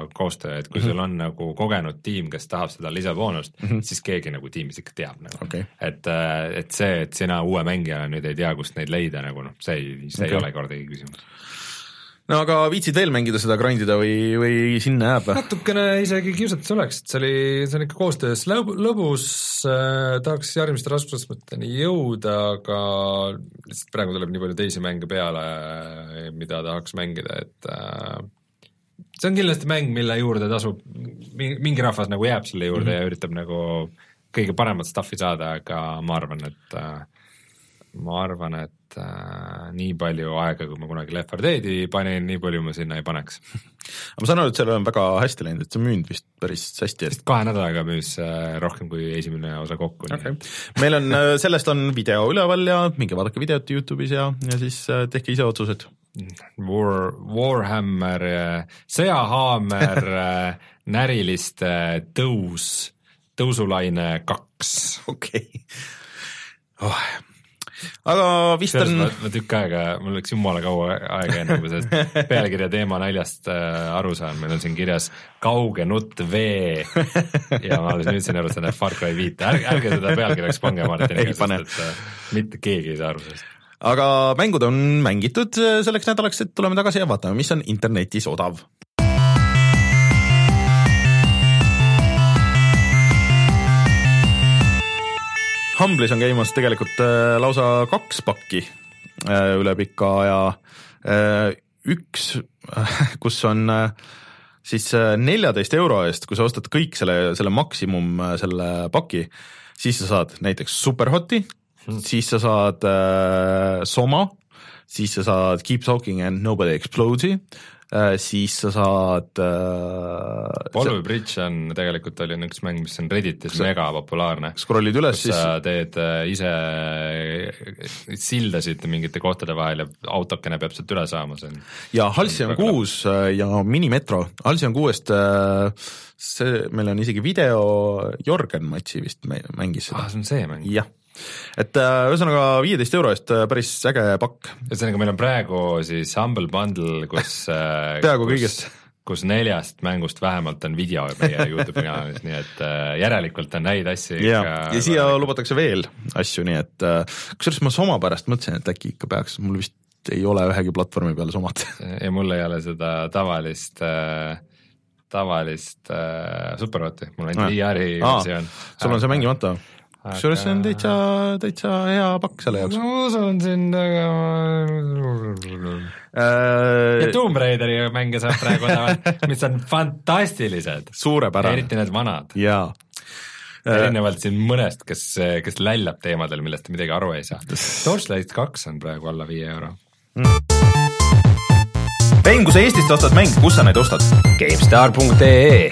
koostöö, et kui mm -hmm. sul on nagu kogenud tiim, kes tahab seda lisaboonust mm, -hmm. siis keegi nagu tiimis ikka teab nagu okay., et, et see, et sina uue mängijana nüüd ei tea, kust neid leida nagu noh, see ei, see okay. ei ole kordagi küsimus. No aga viitsid veel mängida seda grindida või, või sinna jääb? Natukene isegi kiusatus oleks, et see oli, see on ikka koostöös lõb, lõbus, äh, tahaks järgmiste raskusastmeteni jõuda, aga lihtsalt praegu tuleb nii palju teisi mänge peale, mida tahaks mängida, et äh, see on kindlasti mäng, mille juurde tasub, mingi rahvas nagu jääb selle juurde mm -hmm. ja üritab nagu kõige paremat stuffi saada, aga ma arvan, et äh, ma arvan, et äh, nii palju aega, kui ma kunagi Left four Deadi panin, nii palju ma sinna ei paneks. ma saan aru, et seal on väga hästi läinud, et see müünud vist päris hästi. kahe nädalaga müüs äh, rohkem kui esimene osa kokku. Okay. meil on, sellest on video üleval ja minge vaadake videot YouTube'is ja, ja siis äh, tehke ise otsused. War, Warhammer, sõjahaamer näriliste tõus, tõusulaine kaks. okei okay. oh. aga vist on ma, ma tükk aega, mul läks jumala kaua aega enne, kui sellest pealkirja teema naljast äh, aru saan, meil on siin kirjas kauge nutt V ja ma alles nüüd siin aru saan, et Far Cry viite, ärge, ärge seda pealkirjaks pange, Martin, sest et äh, mitte keegi ei saa aru sellest. Aga mängud on mängitud selleks nädalaks, et tuleme tagasi ja vaatame, mis on internetis odav. Humble'is on käimas tegelikult äh, lausa kaks pakki äh, üle pika aja. Äh, üks, kus on äh, siis äh, neljateist euro eest, kui sa ostad kõik selle, selle maksimum äh, selle paki, siis sa saad näiteks Superhoti, hmm. siis sa saad äh, Soma, siis sa saad Keep Talking and Nobody Explodes'i, äh, siis sa saad äh, Pollu Bridge on tegelikult oli üks mäng, mis on Redditis mega populaarne. Scrollid üles, siis sa teed ise sildasid mingite kohtade vahel ja autokene peab sealt üle saama. See on, ja Halcyon kuus ja Minimetro. Halcyon kuuest see, meil on isegi video, Jorgen Matsi vist mängis seda. Ah, see on see mäng? Jah. Et ühesõnaga viieteist euro eest päris äge pakk. Ühesõnaga meil on praegu siis Humble Bundle, kus peaaegu kõigest, kus neljast mängust vähemalt on video meie YouTube kanalis, nii et järelikult on häid asju. Ja, ja siia väga... lubatakse veel asju, nii et kusjuures ma Soma pärast mõtlesin, et äkki ikka peaks, mul vist ei ole ühegi platvormi peale Somat. Ja mul ei ole seda tavalist tavalist Superhoti, mul on V R-i versioon. Sul on see mängimata? Kusjuures see on täitsa, täitsa hea pakk selle jaoks. No see on siin ja Tomb Raideri mänge saab praegu odavalt, mis on fantastilised. Suurepärane. Eriti need vanad. Jaa. Erinevalt siin mõnest, kes, kes lällab teemadel, millest midagi aru ei saa. Torchlight kaks on praegu alla viie euro. Vein, kui sa Eestist ostad mäng, kus sa neid ostad? GameStar punkt ee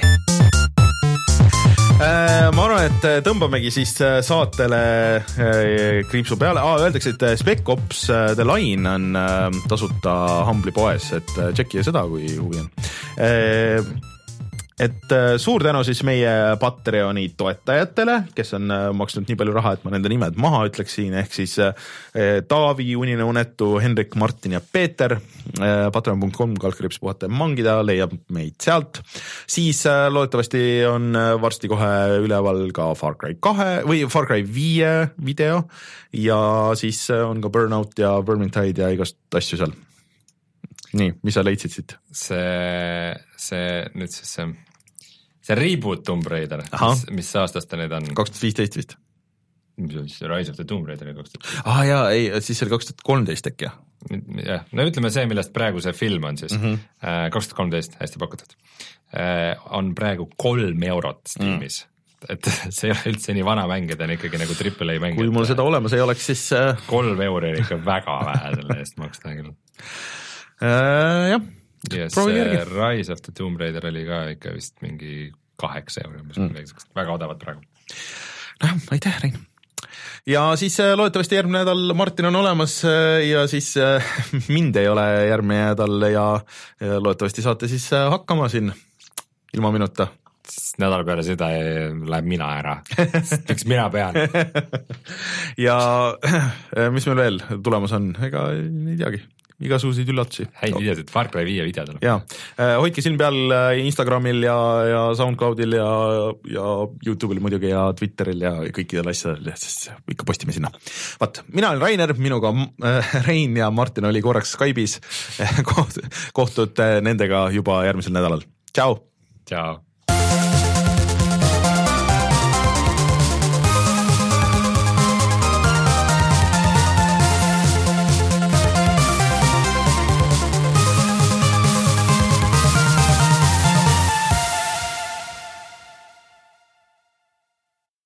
Ma arvan, et tõmbamegi siis saatele kriipsu peale. Aa, öeldakse, et Spec Ops The Line on tasuta Humble'i poes, et tšekki seda, kui huvi on. Et suur tänu siis meie Patreoni toetajatele, kes on maksnud nii palju raha, et ma nende nimed maha ütleksin, ehk siis Taavi, Unine Unetu, Henrik, Martin ja Peeter. Patreon punkt com kalkriips puhata ja mangida, leiab meid sealt. Siis loodetavasti on varsti kohe üleval ka Far Cry kahe või Far Cry viie video ja siis on ka Burnout ja Vermintide ja igast asju seal. Nii, mis sa leidsid siit? See, see nüüd siis see, see reboot Tomb Raider, mis, mis aastast ta nüüd on? kaks tuhat viisteist vist. Mis on siis Rise of the Tomb Raider kaks tuhat viisteist? Ah jaa, ei, siis see oli kaks tuhat kolmteist äkki, jah? Jah, no ütleme see, millest praegu see film on siis, mm -hmm. kaks tuhat kolmteist, hästi pakutud, on praegu kolm eurot Steamis. Mm. Et see ei ole üldse nii vana mäng, ta on ikkagi nagu triple A mäng. Kui mul seda olemas ei oleks, siis kolm euri on ikka väga vähe selle eest maksta küll. Uh, jah, yes, Rise of the Tomb Raider oli ka ikka vist mingi kaheksa euri, mm. väga odavad praegu. noh, aitäh, Rein. Ja siis loodetavasti järgmine nädal Martin on olemas ja siis mind ei ole järgmine nädal ja loodetavasti saate siis hakkama siin ilma minuta. Nädal peale seda läheb mina ära, miks mina pean. Ja mis meil veel tulemas on, ega ei teagi. igasuguseid üllatusi. häid videosid, Far Cry viie video tuleb. jaa, hoidke silm peal Instagramil ja, ja SoundCloudil ja, ja YouTube'il muidugi ja Twitteril ja kõikidel asjadel, sest ikka postime sinna. Vaat, mina olen Rainer, minuga äh, Rein ja Martin oli korraks Skype'is, kohtud nendega juba järgmisel nädalal. Tšau! Tšau!